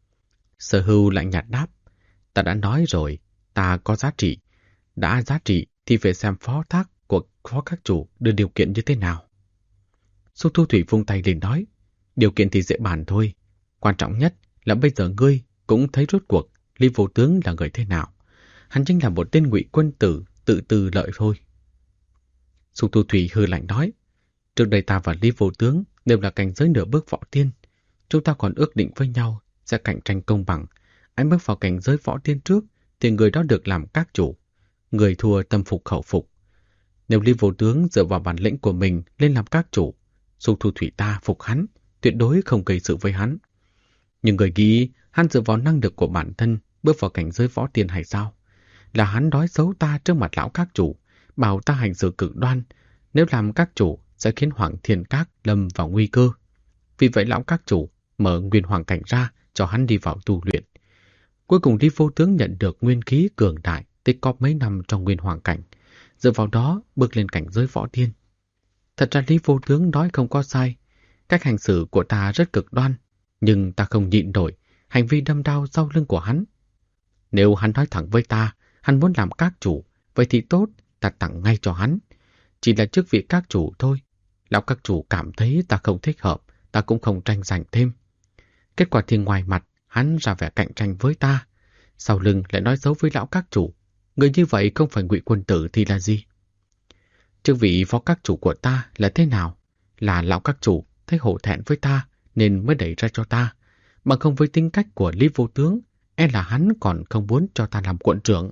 Sở Hưu lại nhạt đáp, ta đã nói rồi, ta có giá trị. Đã giá trị thì phải xem phó thác của phó các chủ đưa điều kiện như thế nào. Sung Thu Thủy vung tay lên nói, điều kiện thì dễ bàn thôi. Quan trọng nhất là bây giờ ngươi cũng thấy rốt cuộc Lý Vô Tướng là người thế nào. Hắn chính là một tên ngụy quân tử tự tư lợi thôi. Sung Thu Thủy hừ lạnh nói, trước đây ta và Lý Vô Tướng đều là cảnh giới nửa bước võ tiên. Chúng ta còn ước định với nhau sẽ cạnh tranh công bằng. Anh bước vào cảnh giới võ tiên trước thì người đó được làm các chủ. Người thua tâm phục khẩu phục. Nếu Lý Vô Tướng dựa vào bản lĩnh của mình lên làm các chủ, Sùng Thu Thủy ta phục hắn, tuyệt đối không gây sự với hắn. Nhưng người nghĩ hắn dựa vào năng lực của bản thân bước vào cảnh giới võ tiên hay sao? Là hắn nói xấu ta trước mặt lão các chủ, bảo ta hành xử cực đoan, nếu làm các chủ sẽ khiến Hoàng Thiên Các lâm vào nguy cơ. Vì vậy lão các chủ mở nguyên hoàng cảnh ra cho hắn đi vào tu luyện. Cuối cùng Lý Vô Tướng nhận được nguyên khí cường đại, tích cóp mấy năm trong nguyên hoàng cảnh, dựa vào đó bước lên cảnh giới võ tiên. Thật ra Lý Vô Tướng nói không có sai, cách hành xử của ta rất cực đoan, nhưng ta không nhịn nổi hành vi đâm đao sau lưng của hắn. Nếu hắn nói thẳng với ta, hắn muốn làm các chủ, vậy thì tốt, ta tặng ngay cho hắn. Chỉ là chức vị các chủ thôi. Lão các chủ cảm thấy ta không thích hợp, ta cũng không tranh giành thêm. Kết quả thì ngoài mặt, hắn ra vẻ cạnh tranh với ta. Sau lưng lại nói xấu với lão các chủ. Người như vậy không phải Ngụy Quân Tử thì là gì? Chức vị phó các chủ của ta là thế nào? Là lão các chủ thấy hổ thẹn với ta nên mới đẩy ra cho ta. Mà không với tính cách của Lý Vô Tướng, là hắn còn không muốn cho ta làm quận trưởng.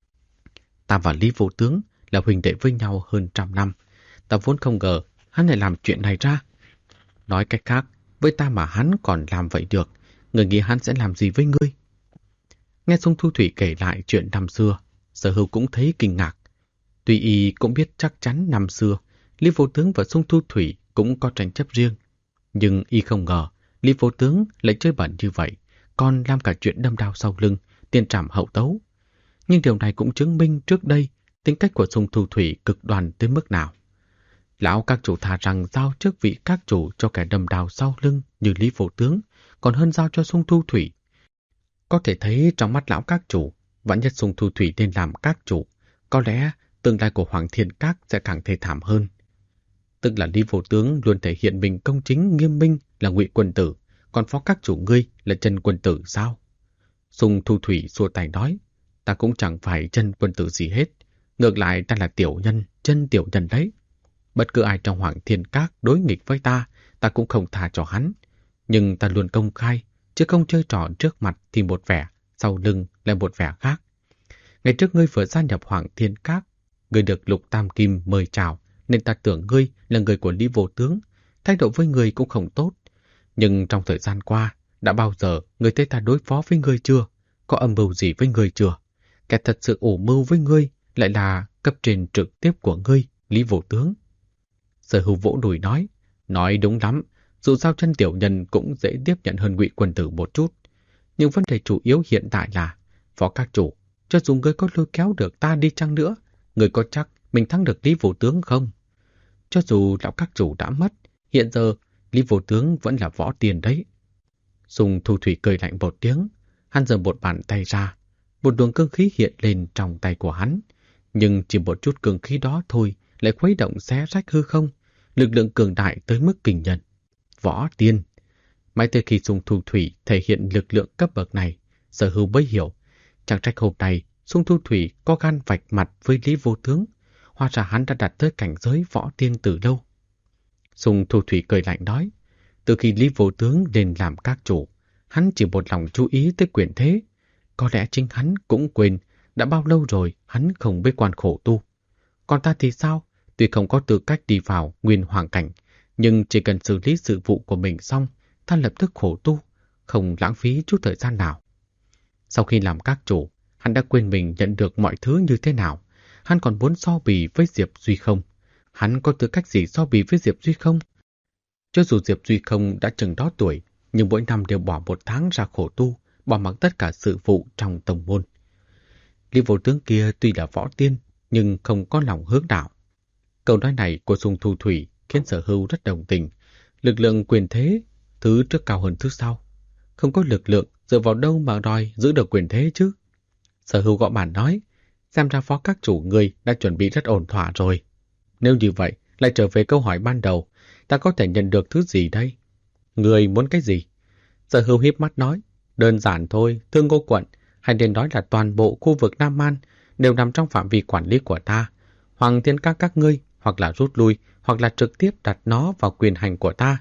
Ta và Lý Vô Tướng là huynh đệ với nhau hơn 100 năm. Ta vốn không ngờ hắn lại làm chuyện này ra. Nói cách khác, với ta mà hắn còn làm vậy được, người nghĩ hắn sẽ làm gì với ngươi? Nghe Sùng Thu Thủy kể lại chuyện năm xưa, Sở Hưu cũng thấy kinh ngạc. Tuy y cũng biết chắc chắn năm xưa, Lý Vô Tướng và Sùng Thu Thủy cũng có tranh chấp riêng. Nhưng y không ngờ, Lý Vô Tướng lại chơi bẩn như vậy, còn làm cả chuyện đâm đao sau lưng, tiền trảm hậu tấu. Nhưng điều này cũng chứng minh trước đây tính cách của Sùng Thu Thủy cực đoan tới mức nào. Lão các chủ thà rằng giao chức vị các chủ cho kẻ đâm đao sau lưng như Lý Vô Tướng, còn hơn giao cho Sùng Thu Thủy. Có thể thấy trong mắt lão các chủ, vạn nhất Sùng Thu Thủy nên làm các chủ, có lẽ tương lai của Hoàng Thiên Các sẽ càng thê thảm hơn. Tức là Lý Vô Tướng luôn thể hiện mình công chính nghiêm minh là Ngụy Quân Tử, còn phó các chủ ngươi là Chân Quân Tử sao? Sùng Thu Thủy xua tay nói, ta cũng chẳng phải Chân Quân Tử gì hết, ngược lại ta là tiểu nhân, chân tiểu nhân đấy. Bất cứ ai trong Hoàng Thiên Các đối nghịch với ta, ta cũng không tha cho hắn. Nhưng ta luôn công khai, chứ không chơi trò trước mặt thì một vẻ, sau lưng lại một vẻ khác. Ngày trước ngươi vừa gia nhập Hoàng Thiên Các, ngươi được Lục Tam Kim mời chào, nên ta tưởng ngươi là người của Lý Vô Tướng, thái độ với ngươi cũng không tốt. Nhưng trong thời gian qua, đã bao giờ ngươi thấy ta đối phó với ngươi chưa? Có âm mưu gì với ngươi chưa? Kẻ thật sự ủ mưu với ngươi lại là cấp trên trực tiếp của ngươi, Lý Vô Tướng. Sở Hưu vỗ đùi nói đúng lắm, dù sao Chân tiểu nhân cũng dễ tiếp nhận hơn Ngụy Quân Tử một chút. Nhưng vấn đề chủ yếu hiện tại là, phó các chủ, cho dù ngươi có lôi kéo được ta đi chăng nữa, ngươi có chắc mình thắng được Lý Vô Tướng không? Cho dù lão các chủ đã mất, hiện giờ Lý Vô Tướng vẫn là võ tiền đấy. Sùng Thu Thủy cười lạnh một tiếng, hắn giơ một bàn tay ra, một luồng cương khí hiện lên trong tay của hắn. Nhưng chỉ một chút cương khí đó thôi lại khuấy động xé rách hư không, lực lượng cường đại tới mức kinh nhân. Võ tiên. Mãi tới khi Sùng Thu Thủy thể hiện lực lượng cấp bậc này, Sở Hưu mới hiểu, chẳng trách hôm nay Sùng Thu Thủy có gan vạch mặt với Lý Vô Tướng, hóa ra hắn đã đạt tới cảnh giới võ tiên từ lâu. Sùng Thu Thủy cười lạnh nói, từ khi Lý Vô Tướng lên làm các chủ, hắn chỉ một lòng chú ý tới quyền thế. Có lẽ chính hắn cũng quên đã bao lâu rồi hắn không bế quan khổ tu. Còn ta thì sao? Tuy không có tư cách đi vào nguyên hoàng cảnh, nhưng chỉ cần xử lý sự vụ của mình xong, ta lập tức khổ tu, không lãng phí chút thời gian nào. Sau khi làm các chủ, hắn đã quên mình nhận được mọi thứ như thế nào. Hắn còn muốn so bì với Diệp Duy Không. Hắn có tư cách gì so bì với Diệp Duy Không? Cho dù Diệp Duy Không đã chừng đó tuổi, nhưng mỗi năm đều bỏ 1 tháng ra khổ tu, bỏ mặc tất cả sự vụ trong tông môn. Lý Vô Tướng kia tuy là võ tiên, nhưng không có lòng hướng đạo. Câu nói này của Sùng Thu Thủy khiến Sở Hưu rất đồng tình. Lực lượng quyền thế, thứ trước cao hơn thứ sau. Không có lực lượng, dựa vào đâu mà đòi giữ được quyền thế chứ? Sở Hưu gõ bàn nói, xem ra phó các chủ người đã chuẩn bị rất ổn thỏa rồi. Nếu như vậy, lại trở về câu hỏi ban đầu, ta có thể nhận được thứ gì đây? Người muốn cái gì? Sở Hưu híp mắt nói, đơn giản thôi, thưa Ngô quận, hay nên nói là toàn bộ khu vực Nam Man đều nằm trong phạm vi quản lý của ta. Hoàng Thiên Các ngươi hoặc là rút lui, hoặc là trực tiếp đặt nó vào quyền hành của ta,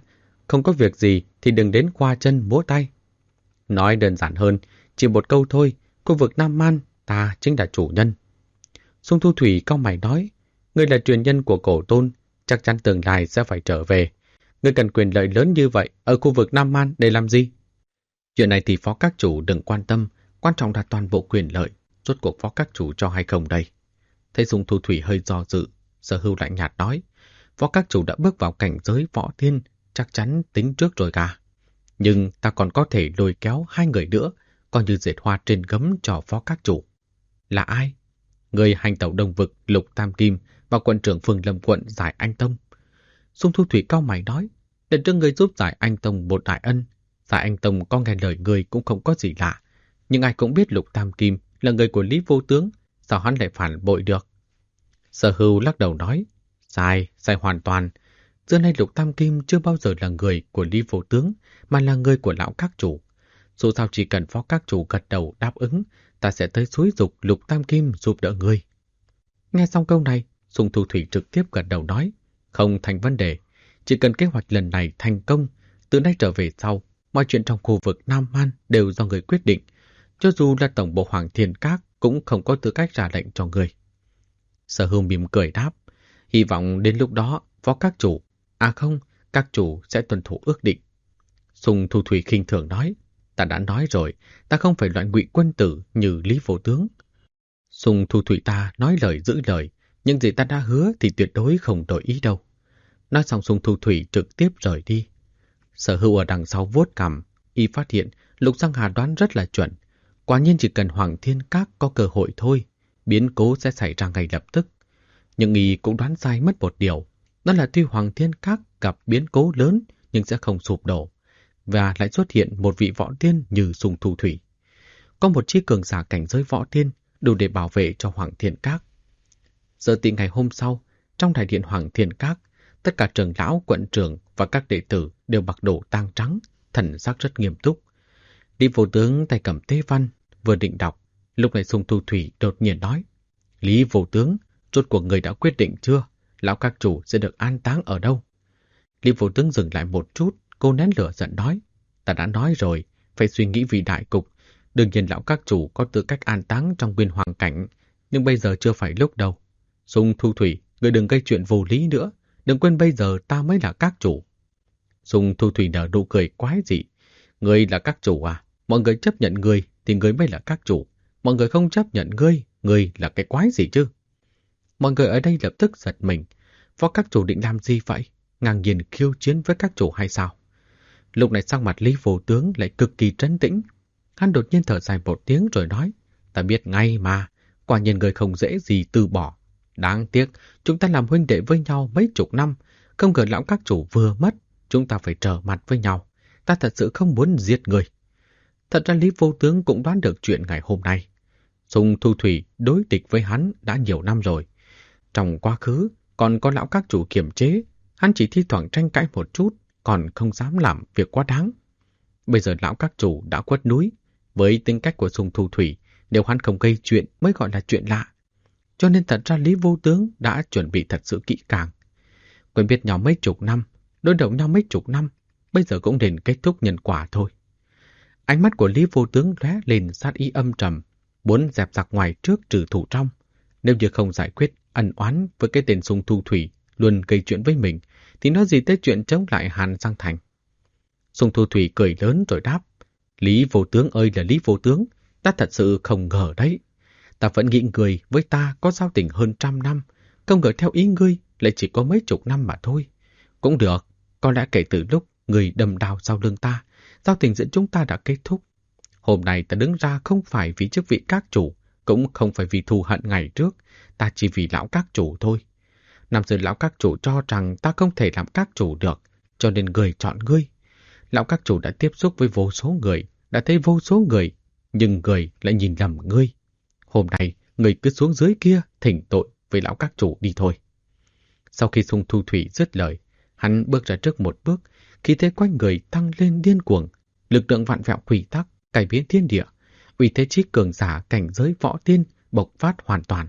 không có việc gì thì đừng đến khoa chân múa tay. Nói đơn giản hơn, chỉ một câu thôi, khu vực Nam Man, ta chính là chủ nhân. Sung Thu Thủy cau mày nói, ngươi là truyền nhân của Cổ Tôn, chắc chắn tương lai sẽ phải trở về. Ngươi cần quyền lợi lớn như vậy ở khu vực Nam Man để làm gì? Chuyện này thì phó các chủ đừng quan tâm, quan trọng là toàn bộ quyền lợi, rốt cuộc phó các chủ cho hay không đây. Thấy Sung Thu Thủy hơi do dự, Sở Hưu lạnh nhạt nói, phó các chủ đã bước vào cảnh giới võ tiên, chắc chắn tính trước rồi cả. Nhưng ta còn có thể lôi kéo 2 người nữa, coi như dệt hoa trên gấm cho phó các chủ. Là ai? Người hành tẩu Đông Vực Lục Tam Kim và quận trưởng Phương Lâm quận Giải Anh Tông. Sung Thu Thủy cau mày nói, lần trước người giúp Giải Anh Tông một đại ân. Giải Anh Tông có nghe lời người cũng không có gì lạ. Nhưng ai cũng biết Lục Tam Kim là người của Lý Vô Tướng, sao hắn lại phản bội được? Sở Hưu lắc đầu nói, sai hoàn toàn. Xưa nay Lục Tam Kim chưa bao giờ là người của Lý Vô Tướng, mà là người của lão các chủ. Dù sao chỉ cần phó các chủ gật đầu đáp ứng, ta sẽ tới xúi giục Lục Tam Kim giúp đỡ người. Nghe xong câu này, Sung Thu Thủy trực tiếp gật đầu nói, không thành vấn đề. Chỉ cần kế hoạch lần này thành công, từ nay trở về sau, mọi chuyện trong khu vực Nam Man đều do người quyết định. Cho dù là tổng bộ Hoàng Thiên Các cũng không có tư cách ra lệnh cho người. Sở Hưu mỉm cười đáp, hy vọng đến lúc đó, phó các chủ, các chủ sẽ tuân thủ ước định. Sung Thu Thủy khinh thường nói, ta đã nói rồi, ta không phải loại ngụy quân tử như Lý Vô Tướng. Sung Thu Thủy ta nói lời giữ lời, nhưng gì ta đã hứa thì tuyệt đối không đổi ý đâu. Nói xong Sung Thu Thủy trực tiếp rời đi. Sở Hưu ở đằng sau vuốt cằm, y phát hiện Lục Giang Hà đoán rất là chuẩn. Quả nhiên chỉ cần Hoàng Thiên Các có cơ hội thôi, biến cố sẽ xảy ra ngay lập tức. Nhưng y cũng đoán sai mất một điều, đó là tuy Hoàng Thiên Các gặp biến cố lớn nhưng sẽ không sụp đổ, và lại xuất hiện một vị võ tiên như Sung Thu Thủy. Có một chi cường giả cảnh giới võ tiên đủ để bảo vệ cho Hoàng Thiên Các. Giờ tí ngày hôm sau, trong đại điện Hoàng Thiên Các, tất cả trưởng lão, quận trưởng và các đệ tử đều mặc đồ tang trắng, thần sắc rất nghiêm túc. Lý Vô Tướng tay cầm tế văn, vừa định đọc, lúc này Sung Thu Thủy đột nhiên nói, Lý Vô Tướng, rốt cuộc người đã quyết định chưa? Lão các chủ sẽ được an táng ở đâu? Lý Vô Tướng dừng lại một chút, cô nén lửa giận nói, ta đã nói rồi, phải suy nghĩ vì đại cục. Đương nhiên lão các chủ có tư cách an táng trong Nguyên Hoàng cảnh, nhưng bây giờ chưa phải lúc đâu. Sung Thu Thủy, người đừng gây chuyện vô lý nữa, đừng quên bây giờ ta mới là các chủ. Sung Thu Thủy nở nụ cười quái dị, người là các chủ à? Mọi người chấp nhận người thì người mới là các chủ, mọi người không chấp nhận người là cái quái gì chứ? Mọi người ở đây lập tức giật mình, phó các chủ định làm gì vậy? Ngang nhiên khiêu chiến với các chủ hay sao? Lúc này sắc mặt Lý Vô Tướng lại cực kỳ trấn tĩnh. Hắn đột nhiên thở dài một tiếng rồi nói, ta biết ngay mà, quả nhiên người không dễ gì từ bỏ. Đáng tiếc, chúng ta làm huynh đệ với nhau mấy chục năm, không ngờ lão các chủ vừa mất, chúng ta phải trở mặt với nhau. Ta thật sự không muốn giết người. Thật ra Lý Vô Tướng cũng đoán được chuyện ngày hôm nay. Sung Thu Thủy đối địch với hắn đã nhiều năm rồi. Trong quá khứ, còn có lão các chủ kiềm chế, hắn chỉ thi thoảng tranh cãi một chút, còn không dám làm việc quá đáng. Bây giờ lão các chủ đã quất núi, với tính cách của Sung Thu Thủy, nếu hắn không gây chuyện mới gọi là chuyện lạ. Cho nên thật ra Lý Vô Tướng đã chuẩn bị thật sự kỹ càng. Quen biết nhau mấy chục năm, đối đầu nhau mấy chục năm, bây giờ cũng đến kết thúc nhân quả thôi. Ánh mắt của Lý Vô Tướng lóe lên sát ý âm trầm, muốn dẹp giặc ngoài trước trừ thủ trong. Nếu như không giải quyết ân oán với cái tên Sung Thu Thủy luôn gây chuyện với mình, thì nói gì tới chuyện chống lại Hàn Giang Thành. Sung Thu Thủy cười lớn rồi đáp, Lý Vô Tướng ơi là Lý Vô Tướng, ta thật sự không ngờ đấy. Ta vẫn nghĩ người với ta có giao tình hơn 100 năm, không ngờ theo ý ngươi lại chỉ có mấy chục năm mà thôi. Cũng được, có lẽ kể từ lúc người đâm đao sau lưng ta, giao tình giữa chúng ta đã kết thúc. Hôm nay ta đứng ra không phải vì chức vị các chủ, cũng không phải vì thù hận ngày trước, ta chỉ vì lão các chủ thôi. Năm xưa lão các chủ cho rằng ta không thể làm các chủ được, cho nên người chọn ngươi. Lão các chủ đã tiếp xúc với vô số người, đã thấy vô số người, nhưng người lại nhìn lầm ngươi. Hôm nay, người cứ xuống dưới kia thỉnh tội với lão các chủ đi thôi. Sau khi Sung Thu Thủy dứt lời, hắn bước ra trước một bước, khí thế quanh người tăng lên điên cuồng, lực lượng vạn vẹo quỷ tắc, cải biến thiên địa, uy thế chí cường giả cảnh giới võ tiên bộc phát hoàn toàn.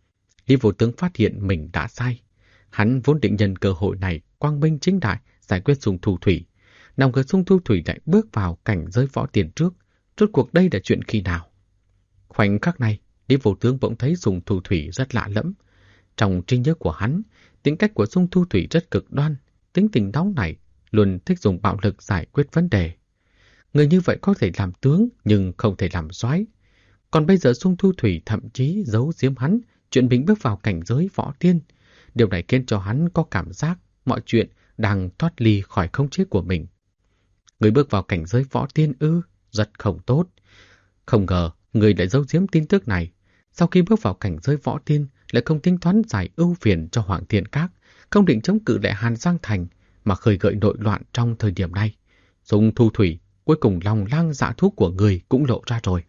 Lý Vô Tướng phát hiện mình đã sai. Hắn vốn định nhân cơ hội này quang minh chính đại giải quyết Sung Thu Thủy, nào ngờ Sung Thu Thủy lại bước vào cảnh giới võ tiên trước. Rốt cuộc đây là chuyện khi nào? Khoảnh khắc này, Lý Vô Tướng bỗng thấy Sung Thu Thủy rất lạ lẫm. Trong trí nhớ của hắn, tính cách của Sung Thu Thủy rất cực đoan, tính tình nóng nảy, luôn thích dùng bạo lực giải quyết vấn đề. Người như vậy có thể làm tướng nhưng không thể làm soái. Còn bây giờ Sung Thu Thủy thậm chí giấu giếm hắn chuyện mình bước vào cảnh giới võ tiên. Điều này khiến cho hắn có cảm giác mọi chuyện đang thoát ly khỏi khống chế của mình. Người bước vào cảnh giới võ tiên ư, rất không tốt. Không ngờ người lại giấu giếm tin tức này. Sau khi bước vào cảnh giới võ tiên lại không tính toán giải ưu phiền cho Hoàng Thiên Các, không định chống cự lại Hàn Giang Thành mà khơi gợi nội loạn trong thời điểm này. Sung Thu Thủy, cuối cùng lòng lang dạ thú của người cũng lộ ra rồi.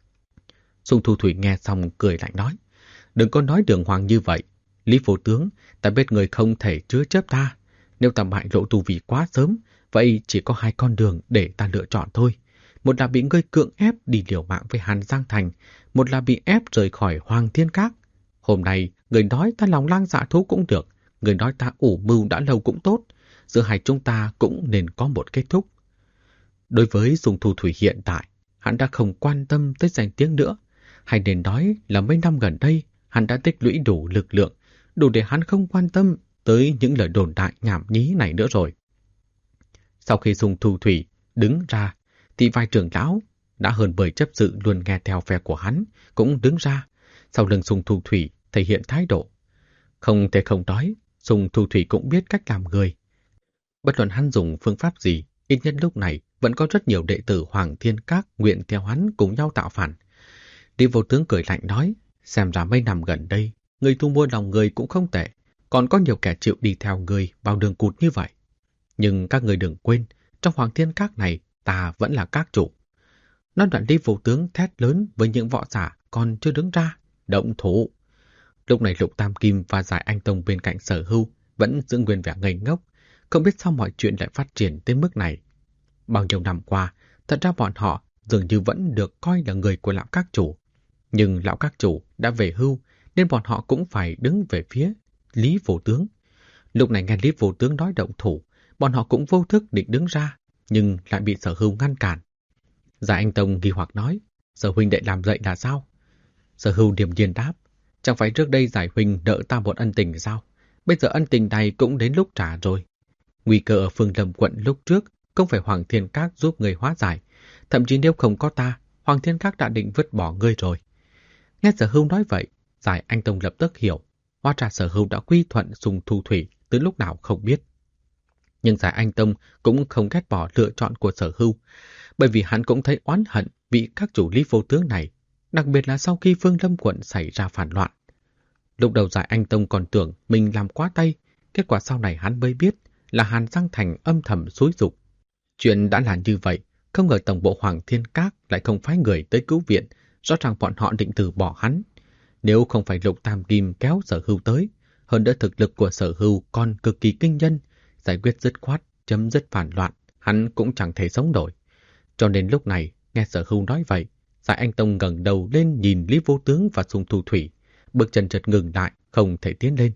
Sung Thu Thủy nghe xong cười lạnh nói, đừng có nói đường hoàng như vậy. Lý Vô Tướng, ta biết người không thể chứa chấp ta. Nếu ta bại lộ tu vi quá sớm, vậy chỉ có hai con đường để ta lựa chọn thôi. Một là bị ngươi cưỡng ép đi liều mạng với Hàn Giang Thành, một là bị ép rời khỏi Hoàng Thiên Các. Hôm nay, người nói ta lòng lang dạ thú cũng được, người nói ta ủ mưu đã lâu cũng tốt. Giữa hai chúng ta cũng nên có một kết thúc. Đối với Sung Thu Thủy hiện tại, hắn đã không quan tâm tới danh tiếng nữa. Hay nên nói là mấy năm gần đây, hắn đã tích lũy đủ lực lượng, đủ để hắn không quan tâm tới những lời đồn đại nhảm nhí này nữa rồi. Sau khi Sung Thu Thủy đứng ra, thì vài trưởng lão đã hơn 10 chấp sự luôn nghe theo phe của hắn cũng đứng ra. Sau lưng Sung Thu Thủy thể hiện thái độ. Không thể không nói, Sung Thu Thủy cũng biết cách làm người. Bất luận hắn dùng phương pháp gì, ít nhất lúc này vẫn có rất nhiều đệ tử Hoàng Thiên Các nguyện theo hắn cùng nhau tạo phản. Lý Vô Tướng cười lạnh nói, xem ra mấy năm gần đây, người thu mua lòng người cũng không tệ, còn có nhiều kẻ chịu đi theo người vào đường cụt như vậy. Nhưng các người đừng quên, trong Hoàng Thiên Các này, ta vẫn là các chủ. Nói đoạn Lý Vô Tướng thét lớn với những võ giả còn chưa đứng ra, động thủ. Lúc này Lục Tam Kim và Giải Anh Tông bên cạnh Sở Hưu vẫn giữ nguyên vẻ ngây ngốc, không biết sao mọi chuyện lại phát triển đến mức này. Bao nhiêu năm qua, thật ra bọn họ dường như vẫn được coi là người của lão các chủ. Nhưng lão các chủ đã về hưu, nên bọn họ cũng phải đứng về phía Lý Vô Tướng. Lúc này nghe Lý Vô Tướng nói động thủ, bọn họ cũng vô thức định đứng ra, nhưng lại bị Sở Hưu ngăn cản. Giải Anh Tông nghi hoặc nói, Sở huynh đệ làm vậy là sao? Sở Hưu điềm nhiên đáp, chẳng phải trước đây Giải huynh nợ ta một ân tình sao? Bây giờ ân tình này cũng đến lúc trả rồi. Nguy cơ ở Phương Lâm quận lúc trước không phải Hoàng Thiên Các giúp người hóa giải. Thậm chí nếu không có ta, Hoàng Thiên Các đã định vứt bỏ ngươi rồi. Nghe Sở Hưu nói vậy, Giải Anh Tông lập tức hiểu. Hóa ra Sở Hưu đã quy thuận Sung Thu Thủy từ lúc nào không biết. Nhưng Giải Anh Tông cũng không ghét bỏ lựa chọn của Sở Hưu, bởi vì hắn cũng thấy oán hận vị các chủ Lý Vô Tướng này, đặc biệt là sau khi Phương Lâm quận xảy ra phản loạn. Lúc đầu Giải Anh Tông còn tưởng mình làm quá tay, kết quả sau này hắn mới biết là Hàn Giang Thành âm thầm xúi giục. Chuyện đã là như vậy, không ngờ tổng bộ Hoàng Thiên Các lại không phái người tới cứu viện, rõ ràng bọn họ định từ bỏ hắn. Nếu không phải Lục Tam Kim kéo Sở Hưu tới, hơn nữa thực lực của Sở Hưu còn cực kỳ kinh nhân, giải quyết dứt khoát, chấm dứt phản loạn, hắn cũng chẳng thể sống nổi. Cho nên lúc này, nghe Sở Hưu nói vậy, Giải Anh Tông ngẩng đầu lên nhìn Lý Vô Tướng và Sung Thu Thủy, bước chân chợt ngừng lại, không thể tiến lên.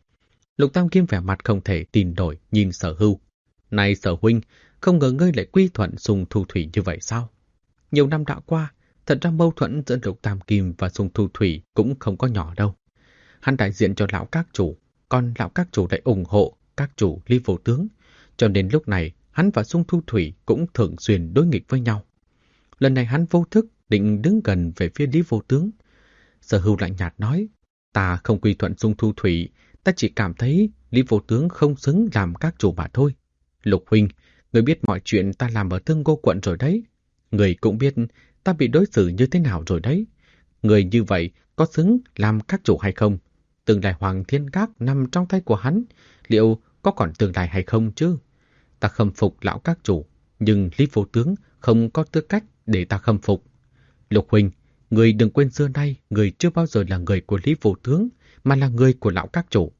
Lục Tam Kim vẻ mặt không thể tin nổi nhìn Sở Hưu. Này Sở huynh, không ngờ ngươi lại quy thuận Sung Thu Thủy như vậy sao? Nhiều năm đã qua, thật ra mâu thuẫn giữa Lục Tam Kim và Sung Thu Thủy cũng không có nhỏ đâu. Hắn đại diện cho lão các chủ, còn lão các chủ lại ủng hộ các chủ Lý Vô Tướng, cho nên lúc này hắn và Sung Thu Thủy cũng thường xuyên đối nghịch với nhau. Lần này hắn vô thức định đứng gần về phía Lý Vô Tướng. Sở Hưu lạnh nhạt nói, ta không quy thuận Sung Thu Thủy, ta chỉ cảm thấy Lý Vô Tướng không xứng làm các chủ mà thôi. Lục huynh, người biết mọi chuyện ta làm ở Tương Ngô quận rồi đấy. Người cũng biết ta bị đối xử như thế nào rồi đấy. Người như vậy có xứng làm các chủ hay không? Tương lai Hoàng Thiên Các nằm trong tay của hắn, liệu có còn tương lai hay không chứ? Ta khâm phục lão các chủ, nhưng Lý Vô Tướng không có tư cách để ta khâm phục. Lục huynh, người đừng quên xưa nay người chưa bao giờ là người của Lý Vô Tướng, mà là người của lão các chủ.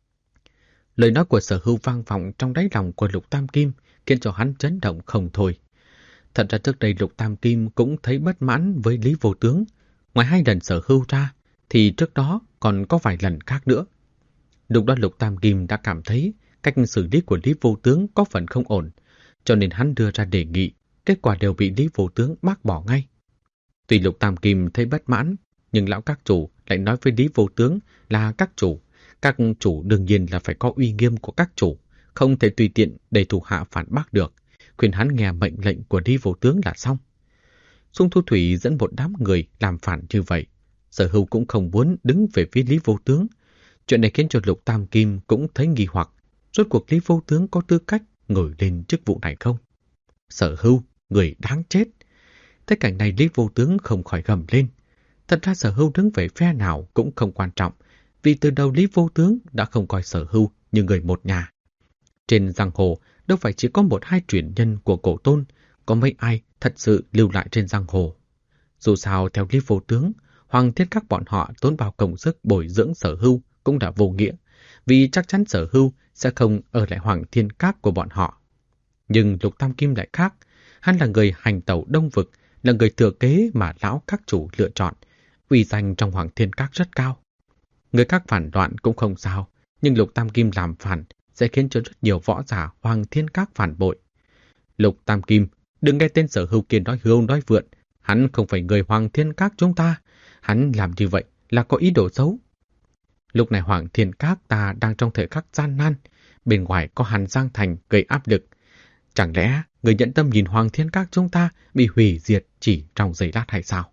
Lời nói của Sở Hưu vang vọng trong đáy lòng của Lục Tam Kim, khiến cho hắn chấn động không thôi. Thật ra trước đây Lục Tam Kim cũng thấy bất mãn với Lý Vô Tướng. Ngoài 2 lần Sở Hưu ra, thì trước đó còn có vài lần khác nữa. Lúc đó Lục Tam Kim đã cảm thấy cách xử lý của Lý Vô Tướng có phần không ổn. cho nên hắn đưa ra đề nghị, kết quả đều bị Lý Vô Tướng bác bỏ ngay. Tuy Lục Tam Kim thấy bất mãn, nhưng lão các chủ lại nói với Lý Vô Tướng là các chủ đương nhiên là phải có uy nghiêm của các chủ, không thể tùy tiện để thủ hạ phản bác được, khuyên hắn nghe mệnh lệnh của Lý Vô Tướng là xong. Xung Thu Thủy dẫn một đám người làm phản như vậy, Sở Hưu cũng không muốn đứng về phía Lý Vô Tướng. Chuyện này khiến cho Lục Tam Kim cũng thấy nghi hoặc, rốt cuộc Lý Vô Tướng có tư cách ngồi lên chức vụ này không? Sở Hưu, người đáng chết! Thấy cảnh này Lý Vô Tướng không khỏi gầm lên. Thật ra Sở Hưu đứng về phe nào cũng không quan trọng, vì từ đầu Lý Vô Tướng đã không coi Sở Hưu như người một nhà. Trên giang hồ đâu phải chỉ có một hai truyền nhân của Cổ Tôn, có mấy ai thật sự lưu lại trên giang hồ. Dù sao theo Lý Vô Tướng, Hoàng Thiên Các bọn họ tốn bao công sức bồi dưỡng Sở Hưu cũng đã vô nghĩa, vì chắc chắn Sở Hưu sẽ không ở lại Hoàng Thiên Các của bọn họ. Nhưng Lục Tam Kim lại khác, hắn là người hành tẩu Đông Vực, là người thừa kế mà lão các chủ lựa chọn, uy danh trong Hoàng Thiên Các rất cao. Người khác phản loạn cũng không sao, nhưng Lục Tam Kim làm phản sẽ khiến cho rất nhiều võ giả Hoàng Thiên Các phản bội. Lục Tam Kim, đừng nghe tên Sở Hưu kia nói hưu nói vượn, hắn không phải người Hoàng Thiên Các chúng ta, hắn làm như vậy là có ý đồ xấu. Lúc này Hoàng Thiên Các ta đang trong thời khắc gian nan, bên ngoài có Hàn Giang Thành gây áp lực. Chẳng lẽ người nhận tâm nhìn Hoàng Thiên Các chúng ta bị hủy diệt chỉ trong giây lát hay sao?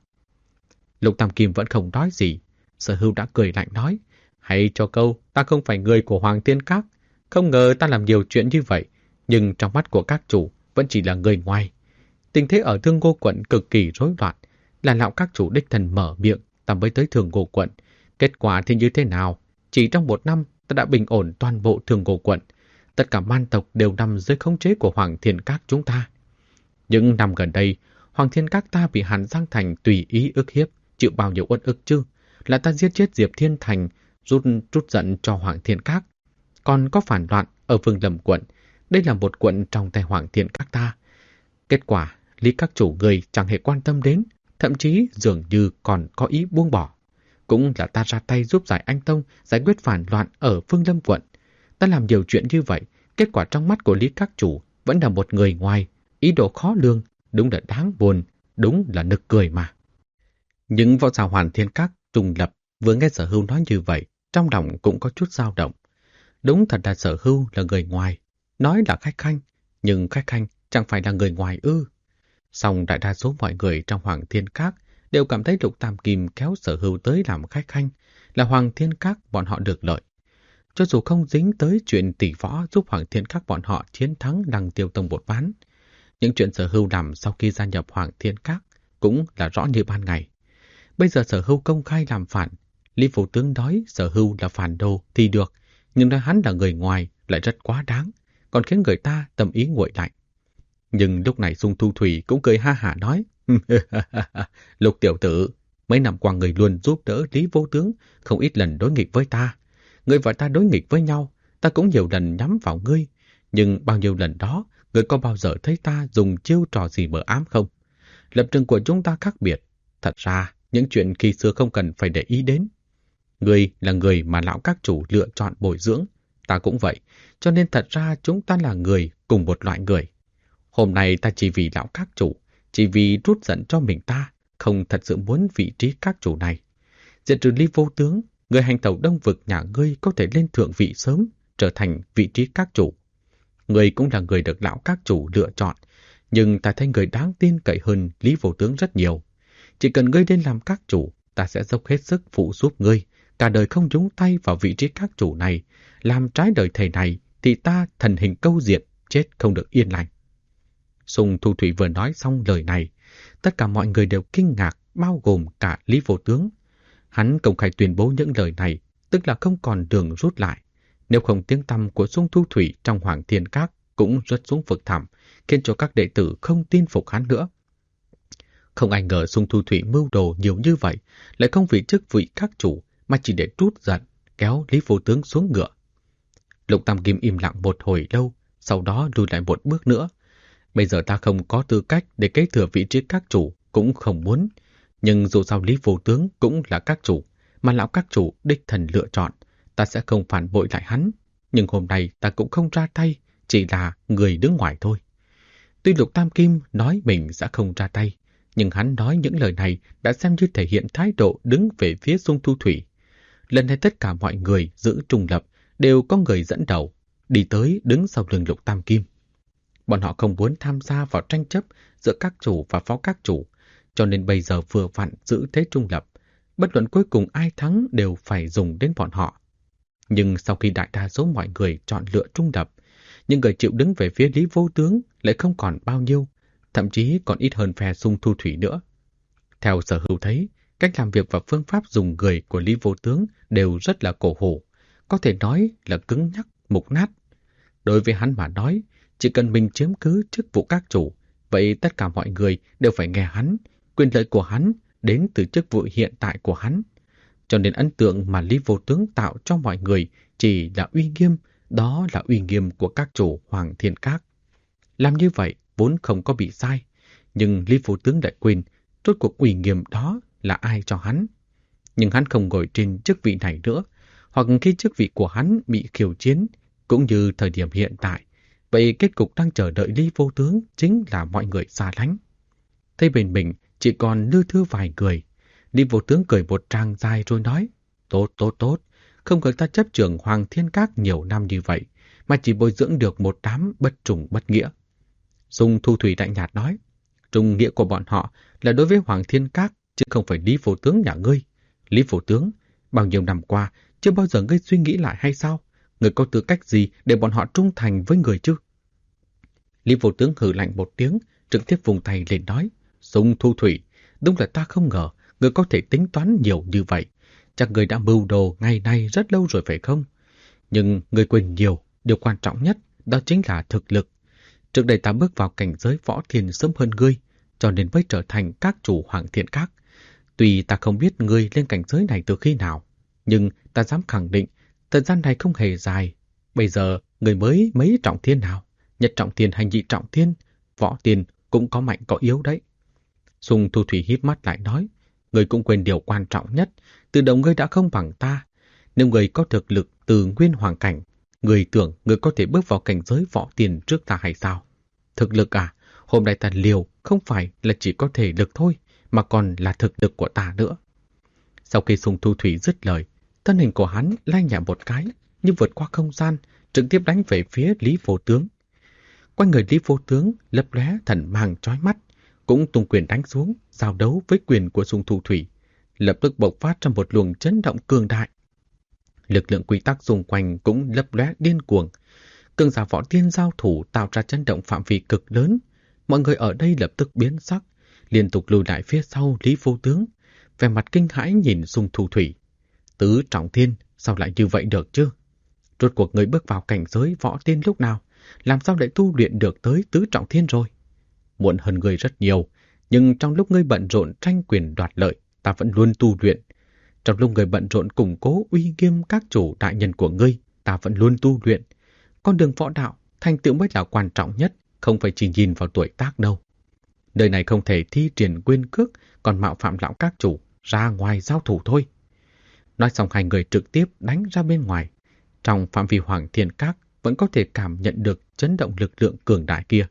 Lục Tam Kim vẫn không nói gì. Sở Hưu đã cười lạnh nói, hay cho câu ta không phải người của Hoàng Thiên Các, không ngờ ta làm nhiều chuyện như vậy, nhưng trong mắt của các chủ vẫn chỉ là người ngoài. Tình thế ở Thương Ngô quận cực kỳ rối loạn, là lão các chủ đích thân mở miệng ta mới tới Thương Ngô quận. Kết quả thì như thế nào? Chỉ trong 1 năm ta đã bình ổn toàn bộ Thương Ngô quận. Tất cả man tộc đều nằm dưới khống chế của Hoàng Thiên Các chúng ta. Những năm gần đây, Hoàng Thiên Các ta bị Hàn Giang Thành tùy ý ức hiếp, chịu bao nhiêu uất ức chứ? Là ta giết chết Diệp Thiên Thành, trút giận cho Hoàng Thiên Các. Còn có phản loạn ở Vương Lâm quận, đây là một quận trong tay Hoàng Thiên Các ta. Kết quả, Lý các chủ người chẳng hề quan tâm đến, thậm chí dường như còn có ý buông bỏ. Cũng là ta ra tay giúp giải anh Tông giải quyết phản loạn ở Vương Lâm quận. Ta làm nhiều chuyện như vậy, kết quả trong mắt của Lý các chủ vẫn là một người ngoài, ý đồ khó lường, đúng là đáng buồn, đúng là nực cười mà. Những võ giả Hoàng Thiên Các trùng lập vừa nghe Sở Hưu nói như vậy, trong lòng cũng có chút dao động. Đúng thật là Sở Hưu là người ngoài, nói là khách khanh, nhưng khách khanh chẳng phải là người ngoài ư. Song đại đa số mọi người trong Hoàng Thiên Các đều cảm thấy Lục Tam Kim kéo Sở Hưu tới làm khách khanh, là Hoàng Thiên Các bọn họ được lợi. Cho dù không dính tới chuyện tỷ võ giúp Hoàng Thiên Các bọn họ chiến thắng Đăng Tiêu Tông một ván, những chuyện Sở Hưu làm sau khi gia nhập Hoàng Thiên Các cũng là rõ như ban ngày. Bây giờ Sở Hưu công khai làm phản, Lý Vô Tướng nói Sở Hưu là phản đồ thì được, nhưng nói hắn là người ngoài lại rất quá đáng, còn khiến người ta tâm ý nguội lạnh. Nhưng lúc này Xung Thu Thủy cũng cười ha hả nói, Lục tiểu tử, mấy năm qua người luôn giúp đỡ Lý Vô Tướng, không ít lần đối nghịch với ta. Người và ta đối nghịch với nhau, ta cũng nhiều lần nhắm vào ngươi, nhưng bao nhiêu lần đó, người có bao giờ thấy ta dùng chiêu trò gì mờ ám không? Lập trường của chúng ta khác biệt, thật ra những chuyện khi xưa không cần phải để ý đến. Ngươi là người mà lão các chủ lựa chọn bồi dưỡng, ta cũng vậy, cho nên thật ra chúng ta là người cùng một loại người. Hôm nay ta chỉ vì lão các chủ, chỉ vì trút giận cho mình ta, không thật sự muốn vị trí các chủ này. Diệt trừ Lý Vô Tướng, người hành tẩu Đông Vực nhà ngươi có thể lên thượng vị sớm, trở thành vị trí các chủ. Ngươi cũng là người được lão các chủ lựa chọn, nhưng ta thấy người đáng tin cậy hơn Lý Vô Tướng rất nhiều. Chỉ cần ngươi lên làm các chủ, ta sẽ dốc hết sức phụ giúp ngươi, cả đời không nhúng tay vào vị trí các chủ này. Làm trái đời thầy này thì ta thần hình câu diệt, chết không được yên lành. Xung Thu Thủy vừa nói xong lời này, tất cả mọi người đều kinh ngạc, bao gồm cả Lý Vô Tướng. Hắn công khai tuyên bố những lời này, tức là không còn đường rút lại. Nếu không tiếng tăm của Xung Thu Thủy trong Hoàng Thiên Các cũng rớt xuống vực thẳm, khiến cho các đệ tử không tin phục hắn nữa. Không ai ngờ Xung Thu Thủy mưu đồ nhiều như vậy, lại không vì chức vị các chủ mà chỉ để trút giận, kéo Lý Vô Tướng xuống ngựa. Lục Tam Kim im lặng một hồi lâu, sau đó lùi lại một bước nữa. Bây giờ ta không có tư cách để kế thừa vị trí các chủ, cũng không muốn. Nhưng dù sao Lý Vô Tướng cũng là các chủ, mà lão các chủ đích thần lựa chọn, ta sẽ không phản bội lại hắn. Nhưng hôm nay ta cũng không ra tay, chỉ là người đứng ngoài thôi. Tuy Lục Tam Kim nói mình sẽ không ra tay, nhưng hắn nói những lời này đã xem như thể hiện thái độ đứng về phía Dung Thu Thủy. Lần này tất cả mọi người giữ trung lập, đều có người dẫn đầu, đi tới đứng sau lưng Lục Tam Kim. Bọn họ không muốn tham gia vào tranh chấp giữa các chủ và phó các chủ, cho nên bây giờ vừa vặn giữ thế trung lập. Bất luận cuối cùng ai thắng đều phải dùng đến bọn họ. Nhưng sau khi đại đa số mọi người chọn lựa trung lập, những người chịu đứng về phía Lý Vô Tướng lại không còn bao nhiêu, thậm chí còn ít hơn phe Dung Thu Thủy nữa. Theo Sở Hữu thấy, cách làm việc và phương pháp dùng người của Lý Vô Tướng đều rất là cổ hủ, có thể nói là cứng nhắc, mục nát. Đối với hắn mà nói, chỉ cần mình chiếm cứ chức vụ các chủ, vậy tất cả mọi người đều phải nghe hắn, quyền lợi của hắn đến từ chức vụ hiện tại của hắn. Cho nên ấn tượng mà Lý Vô Tướng tạo cho mọi người chỉ là uy nghiêm, đó là uy nghiêm của các chủ Hoàng Thiên Các. Làm như vậy vốn không có bị sai, nhưng Lý Vô Tướng lại quên rốt cuộc uy nghiêm đó là ai cho hắn. Nhưng hắn không ngồi trên chức vị này nữa, hoặc khi chức vị của hắn bị khiêu chiến, cũng như thời điểm hiện tại. Vậy kết cục đang chờ đợi Lý Vô Tướng chính là mọi người xa lánh. Thấy bên mình chỉ còn lưa thưa vài người, Lý Vô Tướng cười một tràng dài rồi nói, tốt, không ngờ ta chấp trưởng Hoàng Thiên Các nhiều năm như vậy, mà chỉ bồi dưỡng được một đám bất trùng bất nghĩa. Dung Thu Thủy lạnh nhạt nói, trùng nghĩa của bọn họ là đối với Hoàng Thiên Các, chứ không phải Lý Vô Tướng nhà ngươi. Lý Vô Tướng, bao nhiêu năm qua, chưa bao giờ ngươi suy nghĩ lại hay sao? Ngươi có tư cách gì để bọn họ trung thành với người chứ? Lý Vô Tướng hừ lạnh một tiếng, trực tiếp vùng tay lên nói, Dung Thu Thủy, đúng là ta không ngờ ngươi có thể tính toán nhiều như vậy. Chắc ngươi đã mưu đồ ngày nay rất lâu rồi phải không? Nhưng ngươi quên nhiều, điều quan trọng nhất đó chính là thực lực. Trước đây ta bước vào cảnh giới võ thiên sớm hơn ngươi, cho nên mới trở thành các chủ Hoàng Thiên Các. Tuy ta không biết ngươi lên cảnh giới này từ khi nào, nhưng ta dám khẳng định, thời gian này không hề dài. Bây giờ, ngươi mới mấy trọng thiên nào? Nhất trọng thiên hay nhị trọng thiên? Võ thiên cũng có mạnh có yếu đấy. Dung Thu Thủy híp mắt lại nói, ngươi cũng quên điều quan trọng nhất, từ đầu ngươi đã không bằng ta. Nếu ngươi có thực lực từ nguyên hoàng cảnh, ngươi tưởng ngươi có thể bước vào cảnh giới võ tiền trước ta hay sao? Thực lực à? Hôm nay ta liều không phải là chỉ có thể lực thôi, mà còn là thực lực của ta nữa. Sau khi Dung Thu Thủy dứt lời, thân hình của hắn lay nhẹ một cái, như vượt qua không gian, trực tiếp đánh về phía Lý Vô Tướng. Quanh người Lý Vô Tướng lấp lóe thần mang chói mắt, cũng tung quyền đánh xuống, giao đấu với quyền của Dung Thu Thủy, lập tức bộc phát ra một luồng chấn động cường đại. Lực lượng quy tắc xung quanh cũng lấp lóe điên cuồng. Cường giả võ tiên giao thủ tạo ra chấn động phạm vi cực lớn. Mọi người ở đây lập tức biến sắc, liên tục lùi lại phía sau Lý Vô Tướng, vẻ mặt kinh hãi nhìn Dung Thu Thủy. Tứ trọng thiên, sao lại như vậy được chứ? Rốt cuộc người bước vào cảnh giới võ tiên lúc nào? Làm sao lại tu luyện được tới tứ trọng thiên rồi? Muộn hơn người rất nhiều, nhưng trong lúc ngươi bận rộn tranh quyền đoạt lợi, ta vẫn luôn tu luyện. Trong lúc người bận rộn củng cố uy nghiêm các chủ đại nhân của ngươi, ta vẫn luôn tu luyện. Con đường võ đạo, thành tựu mới là quan trọng nhất, không phải chỉ nhìn vào tuổi tác đâu. Nơi này không thể thi triển quyền cước, còn mạo phạm lão các chủ, ra ngoài giao thủ thôi. Nói xong hai người trực tiếp đánh ra bên ngoài. Trong phạm vi Hoàng Thiên Các vẫn có thể cảm nhận được chấn động lực lượng cường đại kia.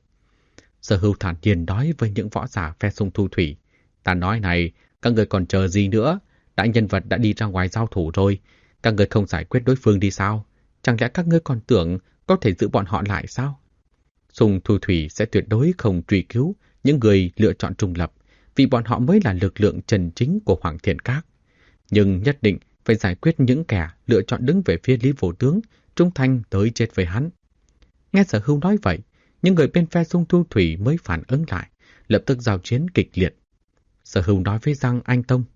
Sở Hữu thản nhiên nói với những võ giả phe Dung Thu Thủy, ta nói này, các người còn chờ gì nữa? Đại nhân vật đã đi ra ngoài giao thủ rồi, các người không giải quyết đối phương đi sao? Chẳng lẽ các ngươi còn tưởng có thể giữ bọn họ lại sao? Dung Thu Thủy sẽ tuyệt đối không truy cứu những người lựa chọn trung lập, vì bọn họ mới là lực lượng chân chính của Hoàng Thiên Các. Nhưng nhất định phải giải quyết những kẻ lựa chọn đứng về phía Lý Vô Tướng, trung thành tới chết với hắn. Nghe Sở Hữu nói vậy, những người bên phe Dung Thu Thủy mới phản ứng lại, lập tức giao chiến kịch liệt. Sở Hữu nói với Giang Anh Tông,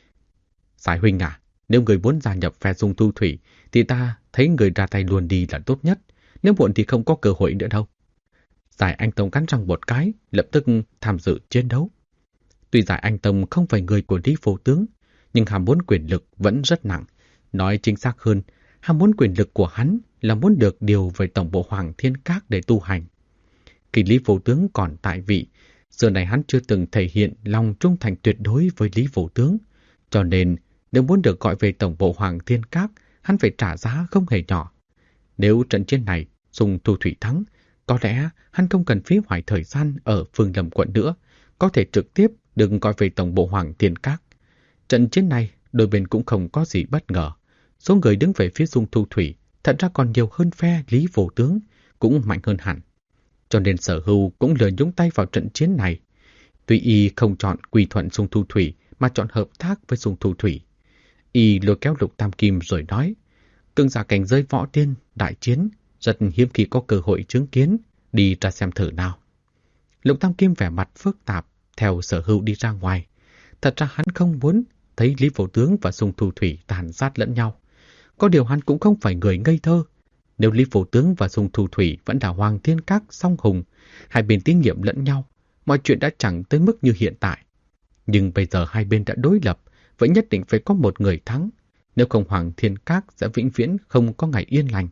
Sải huynh à, nếu người muốn gia nhập phe Dung Thu Thủy, thì ta thấy người ra tay luôn đi là tốt nhất, nếu muộn thì không có cơ hội nữa đâu. Giải Anh Tông cắn răng một cái, lập tức tham dự chiến đấu. Tuy Giải Anh Tông không phải người của Lý Vô Tướng, nhưng ham muốn quyền lực vẫn rất nặng. Nói chính xác hơn, ham muốn quyền lực của hắn là muốn được điều về tổng bộ Hoàng Thiên Các để tu hành. Khi Lý Vô Tướng còn tại vị, giờ này hắn chưa từng thể hiện lòng trung thành tuyệt đối với Lý Vô Tướng, cho nên nếu muốn được gọi về tổng bộ Hoàng Thiên Các, hắn phải trả giá không hề nhỏ. Nếu trận chiến này Dung Thu Thủy thắng, Có lẽ hắn không cần phí hoài thời gian ở Phương Lâm quận nữa, có thể trực tiếp đừng gọi về tổng bộ Hoàng Thiên Các. Trận chiến này, đôi bên cũng không có gì bất ngờ. Số người đứng về phía Dung Thu Thủy thật ra còn nhiều hơn phe Lý Vô Tướng, cũng mạnh hơn hẳn. Cho nên Sở Hưu cũng lừa nhúng tay vào trận chiến này. Tuy y không chọn quy thuận Dung Thu Thủy mà chọn hợp tác với Dung Thu Thủy. Y lôi kéo Lục Tam Kim rồi nói, cường giả cảnh giới võ tiên, đại chiến, rất hiếm khi có cơ hội chứng kiến, đi ra xem thử nào. Lục Tam Kim vẻ mặt phức tạp, theo Sở Hưu đi ra ngoài. Thật ra hắn không muốn thấy Lý Vô Tướng và Dung Thu Thủy tàn sát lẫn nhau. Có điều hắn cũng không phải người ngây thơ. Nếu Lý Vô Tướng và Dung Thu Thủy vẫn là Hoàng Thiên Các song hùng, hai bên tín nhiệm lẫn nhau, mọi chuyện đã chẳng tới mức như hiện tại. Nhưng bây giờ hai bên đã đối lập, vậy nhất định phải có một người thắng. Nếu không Hoàng Thiên Các sẽ vĩnh viễn không có ngày yên lành.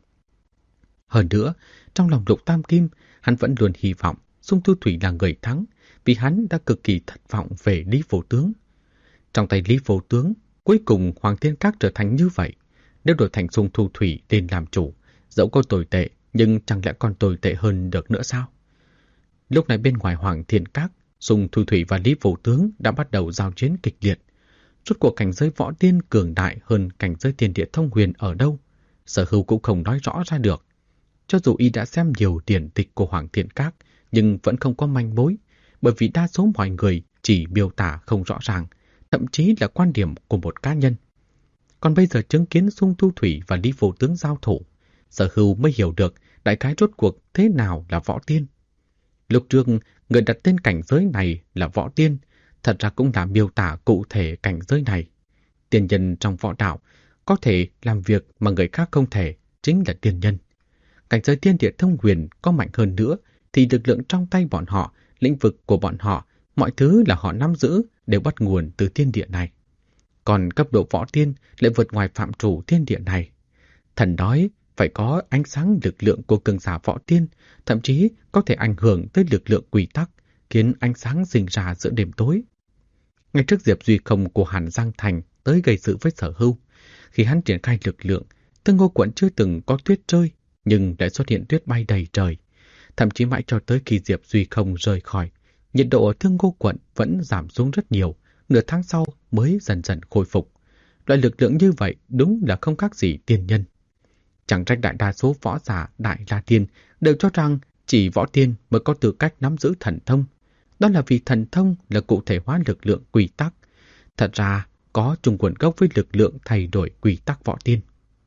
Hơn nữa, trong lòng Lục Tam Kim, hắn vẫn luôn hy vọng Dung Thu Thủy là người thắng, vì hắn đã cực kỳ thất vọng về Lý Vô Tướng. Trong tay Lý Vô Tướng, cuối cùng Hoàng Thiên Các trở thành như vậy. Nếu đổi thành Dung Thu Thủy lên làm chủ, dẫu có tồi tệ, nhưng chẳng lẽ còn tồi tệ hơn được nữa sao? Lúc này bên ngoài Hoàng Thiên Các, Dung Thu Thủy và Lý Vô Tướng đã bắt đầu giao chiến kịch liệt. Rốt cuộc cảnh giới võ tiên cường đại hơn cảnh giới thiên địa thông huyền ở đâu, Sở Hưu cũng không nói rõ ra được. Cho dù y đã xem nhiều điển tịch của Hoàng Thiên Các, nhưng vẫn không có manh mối, bởi vì đa số mọi người chỉ miêu tả không rõ ràng, thậm chí là quan điểm của một cá nhân. Còn bây giờ chứng kiến Dung Thu Thủy và Lý Vô Tướng giao thủ, Sở Hưu mới hiểu được đại khái rốt cuộc thế nào là võ tiên. Lúc trước, người đặt tên cảnh giới này là võ tiên, thật ra cũng là miêu tả cụ thể cảnh giới này. Tiên nhân trong võ đạo có thể làm việc mà người khác không thể, chính là tiên nhân. Cảnh giới thiên địa thông huyền có mạnh hơn nữa thì lực lượng trong tay bọn họ, lĩnh vực của bọn họ, mọi thứ là họ nắm giữ đều bắt nguồn từ thiên địa này. Còn cấp độ võ tiên lại vượt ngoài phạm trù thiên địa này. Thần nói phải có ánh sáng lực lượng của cường giả võ tiên, thậm chí có thể ảnh hưởng tới lực lượng quy tắc, khiến ánh sáng sinh ra giữa đêm tối. Ngay trước Diệp Duy Không của Hàn Giang Thành tới gây sự với Sở Hưu, khi hắn triển khai lực lượng, Tương Ngô quận chưa từng có tuyết rơi, nhưng lại xuất hiện tuyết bay đầy trời. Thậm chí mãi cho tới khi Diệp Duy Không rời khỏi, nhiệt độ ở Tương Ngô quận vẫn giảm xuống rất nhiều, nửa tháng sau mới dần dần khôi phục. Loại lực lượng như vậy đúng là không khác gì tiên nhân. Chẳng trách đại đa số võ giả Đại La Tiên đều cho rằng chỉ võ tiên mới có tư cách nắm giữ thần thông. Đó là vì thần thông là cụ thể hóa lực lượng quy tắc. Thật ra có chung nguồn gốc với lực lượng thay đổi quy tắc võ tiên.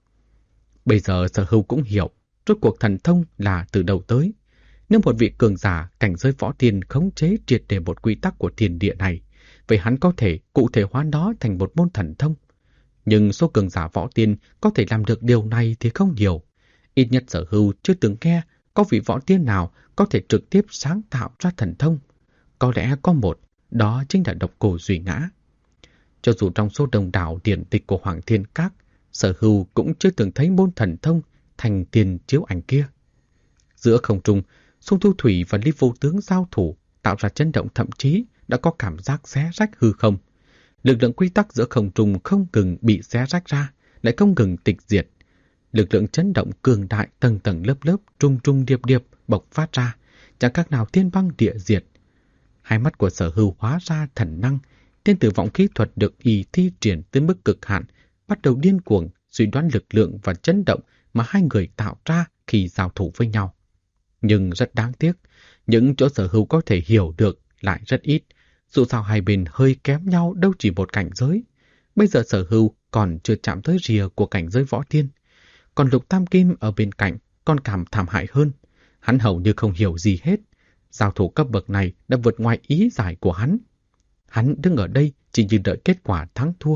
Bây giờ Sở Hưu cũng hiểu rốt cuộc thần thông là từ đâu tới. Nếu một vị cường giả cảnh giới võ tiên khống chế triệt để một quy tắc của thiên địa này, vậy hắn có thể cụ thể hóa nó thành một môn thần thông. Nhưng số cường giả võ tiên có thể làm được điều này thì không nhiều. Ít nhất Sở Hưu chưa từng nghe có vị võ tiên nào có thể trực tiếp sáng tạo ra thần thông. Có lẽ có một, đó chính là Độc Cô Duy Ngã. Cho dù trong số đông đảo điển tịch của Hoàng Thiên Các, Sở Hưu cũng chưa từng thấy môn thần thông thành tiền chiếu ảnh kia. Giữa không trung, Dung Thu Thủy và Lý Vô Tướng giao thủ, tạo ra chấn động, thậm chí đã có cảm giác xé rách hư không. Lực lượng quy tắc giữa không trung không ngừng bị xé rách ra, lại không ngừng tịch diệt. Lực lượng chấn động cường đại tầng tầng lớp lớp, trung trung điệp điệp bộc phát ra, chẳng khác nào thiên băng địa diệt. Hai mắt của Sở Hưu hóa ra thần năng, tiên tử vọng khí thuật được y thi triển tới mức cực hạn, bắt đầu điên cuồng suy đoán lực lượng và chấn động mà hai người tạo ra khi giao thủ với nhau. Nhưng rất đáng tiếc, những chỗ Sở Hưu có thể hiểu được lại rất ít. Dù sao hai bên hơi kém nhau đâu chỉ một cảnh giới. Bây giờ Sở Hưu còn chưa chạm tới rìa của cảnh giới võ tiên. Còn Lục Tam Kim ở bên cạnh còn cảm thảm hại hơn. Hắn hầu như không hiểu gì hết. Giao thủ cấp bậc này đã vượt ngoài ý giải của hắn. Hắn đứng ở đây chỉ như đợi kết quả thắng thua.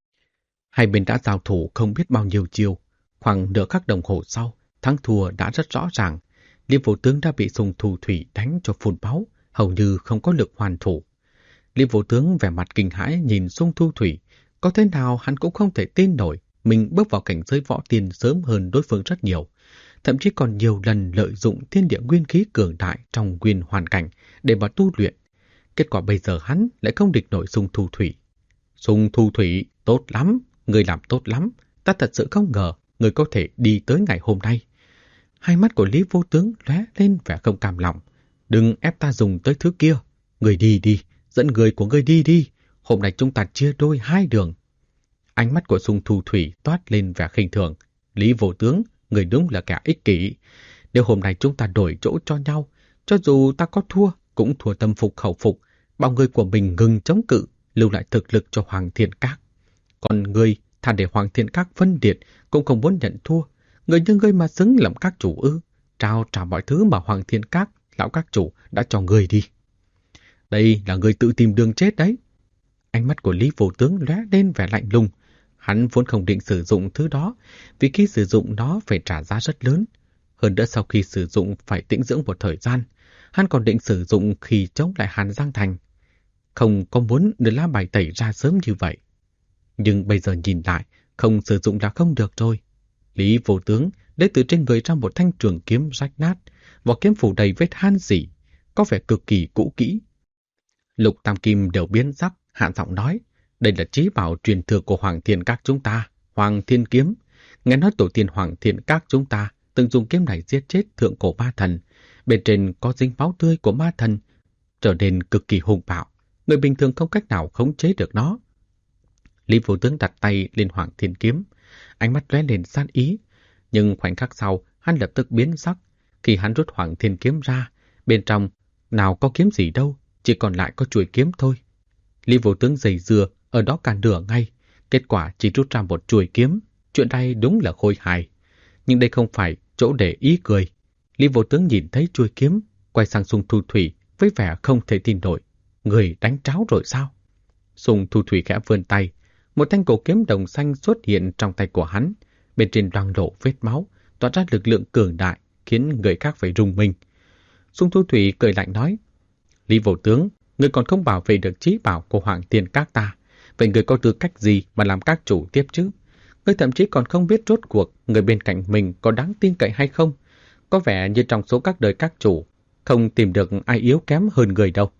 Hai bên đã giao thủ không biết bao nhiêu chiều. Khoảng nửa khắc đồng hồ sau, thắng thua đã rất rõ ràng. Lý Vô Tướng đã bị Dung Thu Thủy đánh cho phun máu, hầu như không có lực hoàn thủ. Lý Vô Tướng vẻ mặt kinh hãi nhìn Dung Thu Thủy, có thế nào hắn cũng không thể tin nổi mình bước vào cảnh giới võ tiên sớm hơn đối phương rất nhiều, thậm chí còn nhiều lần lợi dụng thiên địa nguyên khí cường đại trong nguyên hoàn cảnh để mà tu luyện. Kết quả bây giờ hắn lại không địch nổi Dung Thu Thủy. Dung Thu Thủy, tốt lắm, người làm tốt lắm, ta thật sự không ngờ người có thể đi tới ngày hôm nay. Hai mắt của Lý Vô Tướng lóe lên vẻ không cam lòng. Đừng ép ta dùng tới thứ kia. Người đi đi, dẫn người của người đi đi. Hôm nay chúng ta chia đôi hai đường. Ánh mắt của Sung Thu Thủy toát lên vẻ khinh thường. Lý Vô Tướng, người đúng là kẻ ích kỷ. Nếu hôm nay chúng ta đổi chỗ cho nhau, cho dù ta có thua, cũng thua tâm phục khẩu phục, bảo người của mình ngừng chống cự, lưu lại thực lực cho Hoàng Thiên Các. Còn người thà để Hoàng Thiên Các phân liệt cũng không muốn nhận thua. Người như ngươi mà xứng làm các chủ ư? Trao trả mọi thứ mà Hoàng Thiên Các, lão các chủ đã cho người đi. Đây là người tự tìm đường chết đấy. Ánh mắt của Lý Vô Tướng lóe lên vẻ lạnh lùng. Hắn vốn không định sử dụng thứ đó, vì khi sử dụng nó phải trả giá rất lớn. Hơn nữa sau khi sử dụng phải tĩnh dưỡng một thời gian, hắn còn định sử dụng khi chống lại Hàn Giang Thành. Không có muốn đưa lá bài tẩy ra sớm như vậy. Nhưng bây giờ nhìn lại, không sử dụng là không được rồi. Lý Vô Tướng lấy từ trên người ra một thanh trường kiếm rách nát, vỏ kiếm phủ đầy vết han rỉ, có vẻ cực kỳ cũ kỹ. Lục Tam Kim đều biến sắc, hạ giọng nói, đây là chí bảo truyền thừa của Hoàng Thiên Các chúng ta, Hoàng Thiên Kiếm. Nghe nói tổ tiên Hoàng Thiên Các chúng ta từng dùng kiếm này giết chết thượng cổ ma thần, bên trên có dính máu tươi của ma thần, trở nên cực kỳ hung bạo, người bình thường không cách nào khống chế được nó. Lý Vô Tướng đặt tay lên Hoàng Thiên Kiếm, ánh mắt lóe lên sát ý, nhưng khoảnh khắc sau, hắn lập tức biến sắc. Khi hắn rút Hoàng Thiên Kiếm ra, bên trong nào có kiếm gì đâu, chỉ còn lại có chuôi kiếm thôi. Lý Vô Tướng giày dừa ở đó cả nửa ngày, kết quả chỉ rút ra một chuôi kiếm. Chuyện này đúng là khôi hài. Nhưng đây không phải chỗ để ý cười. Lý Vô Tướng nhìn thấy chuôi kiếm, quay sang Sung Thu Thủy với vẻ không thể tin nổi. Người đánh tráo rồi sao? Sung Thu Thủy khẽ vươn tay, một thanh cổ kiếm đồng xanh xuất hiện trong tay của hắn, bên trên loang lổ vết máu, tỏa ra lực lượng cường đại, khiến người khác phải rùng mình. Sung Thu Thủy cười lạnh nói, Lý Vô Tướng, người còn không bảo vệ được chí bảo của Hoàng Thiên Các ta, vậy người có tư cách gì mà làm các chủ tiếp chứ? Người thậm chí còn không biết rốt cuộc người bên cạnh mình có đáng tin cậy hay không. Có vẻ như trong số các đời các chủ, không tìm được ai yếu kém hơn người đâu.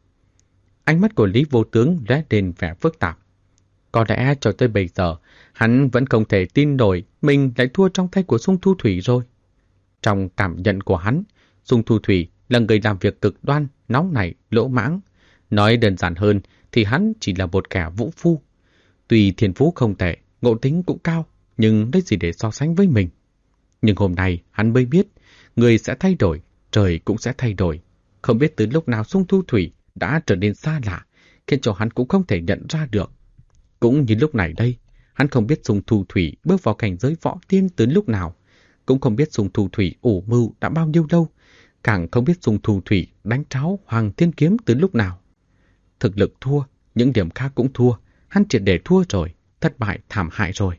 Ánh mắt của Lý Vô Tướng lóe lên vẻ phức tạp. Có lẽ cho tới bây giờ, hắn vẫn không thể tin nổi mình lại thua trong tay của Sung Thu Thủy rồi. Trong cảm nhận của hắn, Sung Thu Thủy là người làm việc cực đoan, nóng nảy, lỗ mãng. Nói đơn giản hơn thì hắn chỉ là một kẻ vũ phu. Tuy thiên phú không tệ, ngộ tính cũng cao, nhưng lấy gì để so sánh với mình. Nhưng hôm nay hắn mới biết, người sẽ thay đổi, trời cũng sẽ thay đổi. Không biết từ lúc nào Sung Thu Thủy đã trở nên xa lạ, khiến cho hắn cũng không thể nhận ra được. Cũng như lúc này đây, hắn không biết Sung Thu Thủy bước vào cảnh giới võ tiên từ lúc nào, cũng không biết Sung Thu Thủy ủ mưu đã bao nhiêu lâu, càng không biết Sung Thu Thủy đánh tráo Hoàng Thiên Kiếm từ lúc nào. Thực lực thua, những điểm khác cũng thua, hắn triệt để thua rồi, thất bại thảm hại rồi.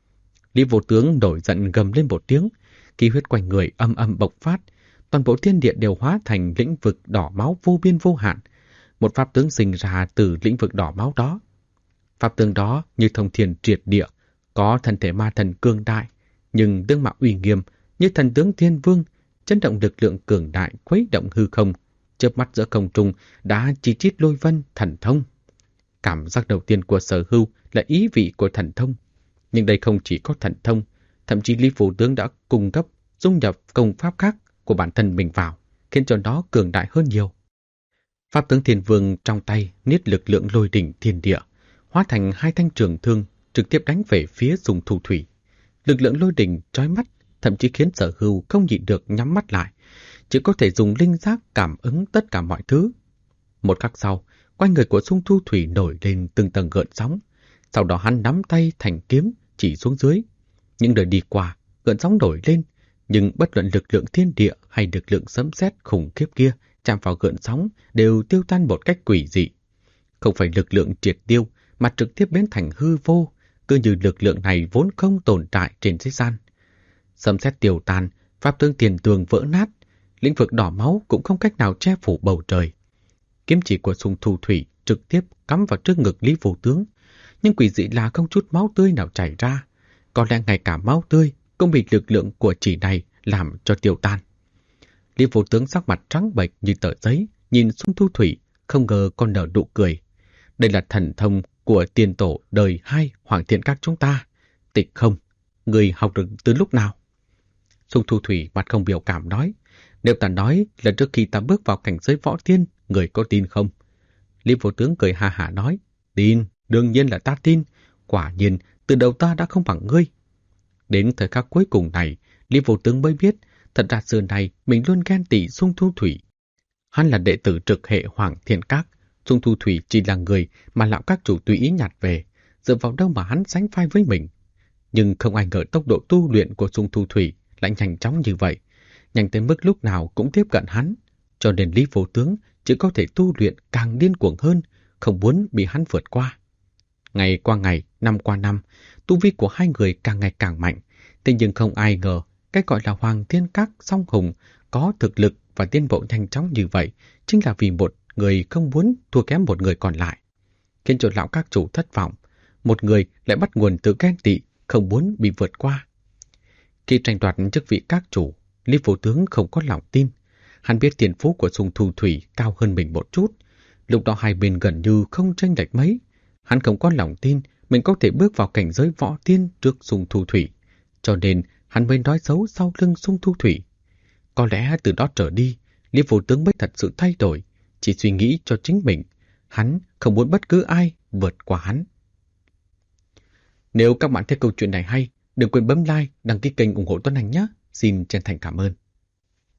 Lý Vô Tướng nổi giận gầm lên một tiếng, khí huyết quanh người âm âm bộc phát, toàn bộ thiên địa đều hóa thành lĩnh vực đỏ máu vô biên vô hạn. Một pháp tướng sinh ra từ lĩnh vực đỏ máu đó. Pháp tướng đó như thông thiên triệt địa, có thân thể ma thần cường đại, nhưng tướng mạo uy nghiêm như thần tướng thiên vương, chấn động lực lượng cường đại khuấy động hư không, chớp mắt giữa không trung đã chi chít lôi vân thần thông. Cảm giác đầu tiên của Sở Hưu là ý vị của thần thông, nhưng đây không chỉ có thần thông, thậm chí Lý Vô Tướng đã cung cấp dung nhập công pháp khác của bản thân mình vào, khiến cho nó cường đại hơn nhiều. Pháp tướng Thiên Vương trong tay niết lực lượng lôi đỉnh thiên địa, hóa thành hai thanh trường thương trực tiếp đánh về phía Sung Thu Thủy. Lực lượng lôi đỉnh chói mắt, thậm chí khiến Sở Hưu không nhịn được nhắm mắt lại, chỉ có thể dùng linh giác cảm ứng tất cả mọi thứ. Một khắc sau, quanh người của Sung Thu Thủy nổi lên từng tầng gợn sóng, sau đó hắn nắm tay thành kiếm chỉ xuống dưới. Những đời đi qua, gợn sóng nổi lên, nhưng bất luận lực lượng thiên địa hay lực lượng sấm sét khủng khiếp kia chạm vào gợn sóng đều tiêu tan một cách quỷ dị. Không phải lực lượng triệt tiêu, mà trực tiếp biến thành hư vô, cứ như lực lượng này vốn không tồn tại trên thế gian. Sấm sét tiêu tan, pháp tướng tiền tường vỡ nát, lĩnh vực đỏ máu cũng không cách nào che phủ bầu trời. Kiếm chỉ của Sung Thu Thủy trực tiếp cắm vào trước ngực Lý Vô Tướng, nhưng quỷ dị là không chút máu tươi nào chảy ra. Có lẽ ngay cả máu tươi cũng bị lực lượng của chỉ này làm cho tiêu tan. Lý Vô Tướng sắc mặt trắng bệch như tờ giấy, nhìn Sung Thu Thủy, không ngờ còn nở nụ cười. Đây là thần thông của tiền tổ đời 2 Hoàng Thiên Các chúng ta. Tịch Không, người học được từ lúc nào? Sung Thu Thủy mặt không biểu cảm nói, nếu ta nói là trước khi ta bước vào cảnh giới võ tiên, người có tin không? Lý Vô Tướng cười ha hả nói, tin, đương nhiên là ta tin. Quả nhiên, từ đầu ta đã không bằng ngươi. Đến thời khắc cuối cùng này, Lý Vô Tướng mới biết, thật ra xưa này mình luôn ghen tị Sung Thu Thủy. Hắn là đệ tử trực hệ Hoàng Thiên Các, Sung Thu Thủy chỉ là người mà lão các chủ tùy ý nhặt về, dựa vào đâu mà hắn sánh vai với mình. Nhưng không ai ngờ tốc độ tu luyện của Sung Thu Thủy lại nhanh chóng như vậy, nhanh tới mức lúc nào cũng tiếp cận hắn, cho nên Lý Vô Tướng chỉ có thể tu luyện càng điên cuồng hơn, không muốn bị hắn vượt qua. Ngày qua ngày, năm qua năm, tu vi của hai người càng ngày càng mạnh, thế nhưng không ai ngờ cái gọi là Hoàng Thiên Các song hùng có thực lực và tiến bộ nhanh chóng như vậy chính là vì một người không muốn thua kém một người còn lại, khiến cho lão các chủ thất vọng. Một người lại bắt nguồn từ ghen tị, không muốn bị vượt qua. Khi tranh đoạt chức vị các chủ, Lý Vô Tướng không có lòng tin. Hắn biết tiền phú của Sung Thu Thủy cao hơn mình một chút, lúc đó hai bên gần như không tranh lệch mấy. Hắn không có lòng tin mình có thể bước vào cảnh giới võ tiên trước Sung Thu Thủy, cho nên hắn mới nói xấu sau lưng Sung Thu Thủy. Có lẽ từ đó trở đi, Lý Vô Tướng mới thật sự thay đổi, chỉ suy nghĩ cho chính mình. Hắn không muốn bất cứ ai vượt qua hắn. Nếu các bạn thấy câu chuyện này hay, đừng quên bấm like, đăng ký kênh ủng hộ Tuấn Anh nhé. Xin chân thành cảm ơn.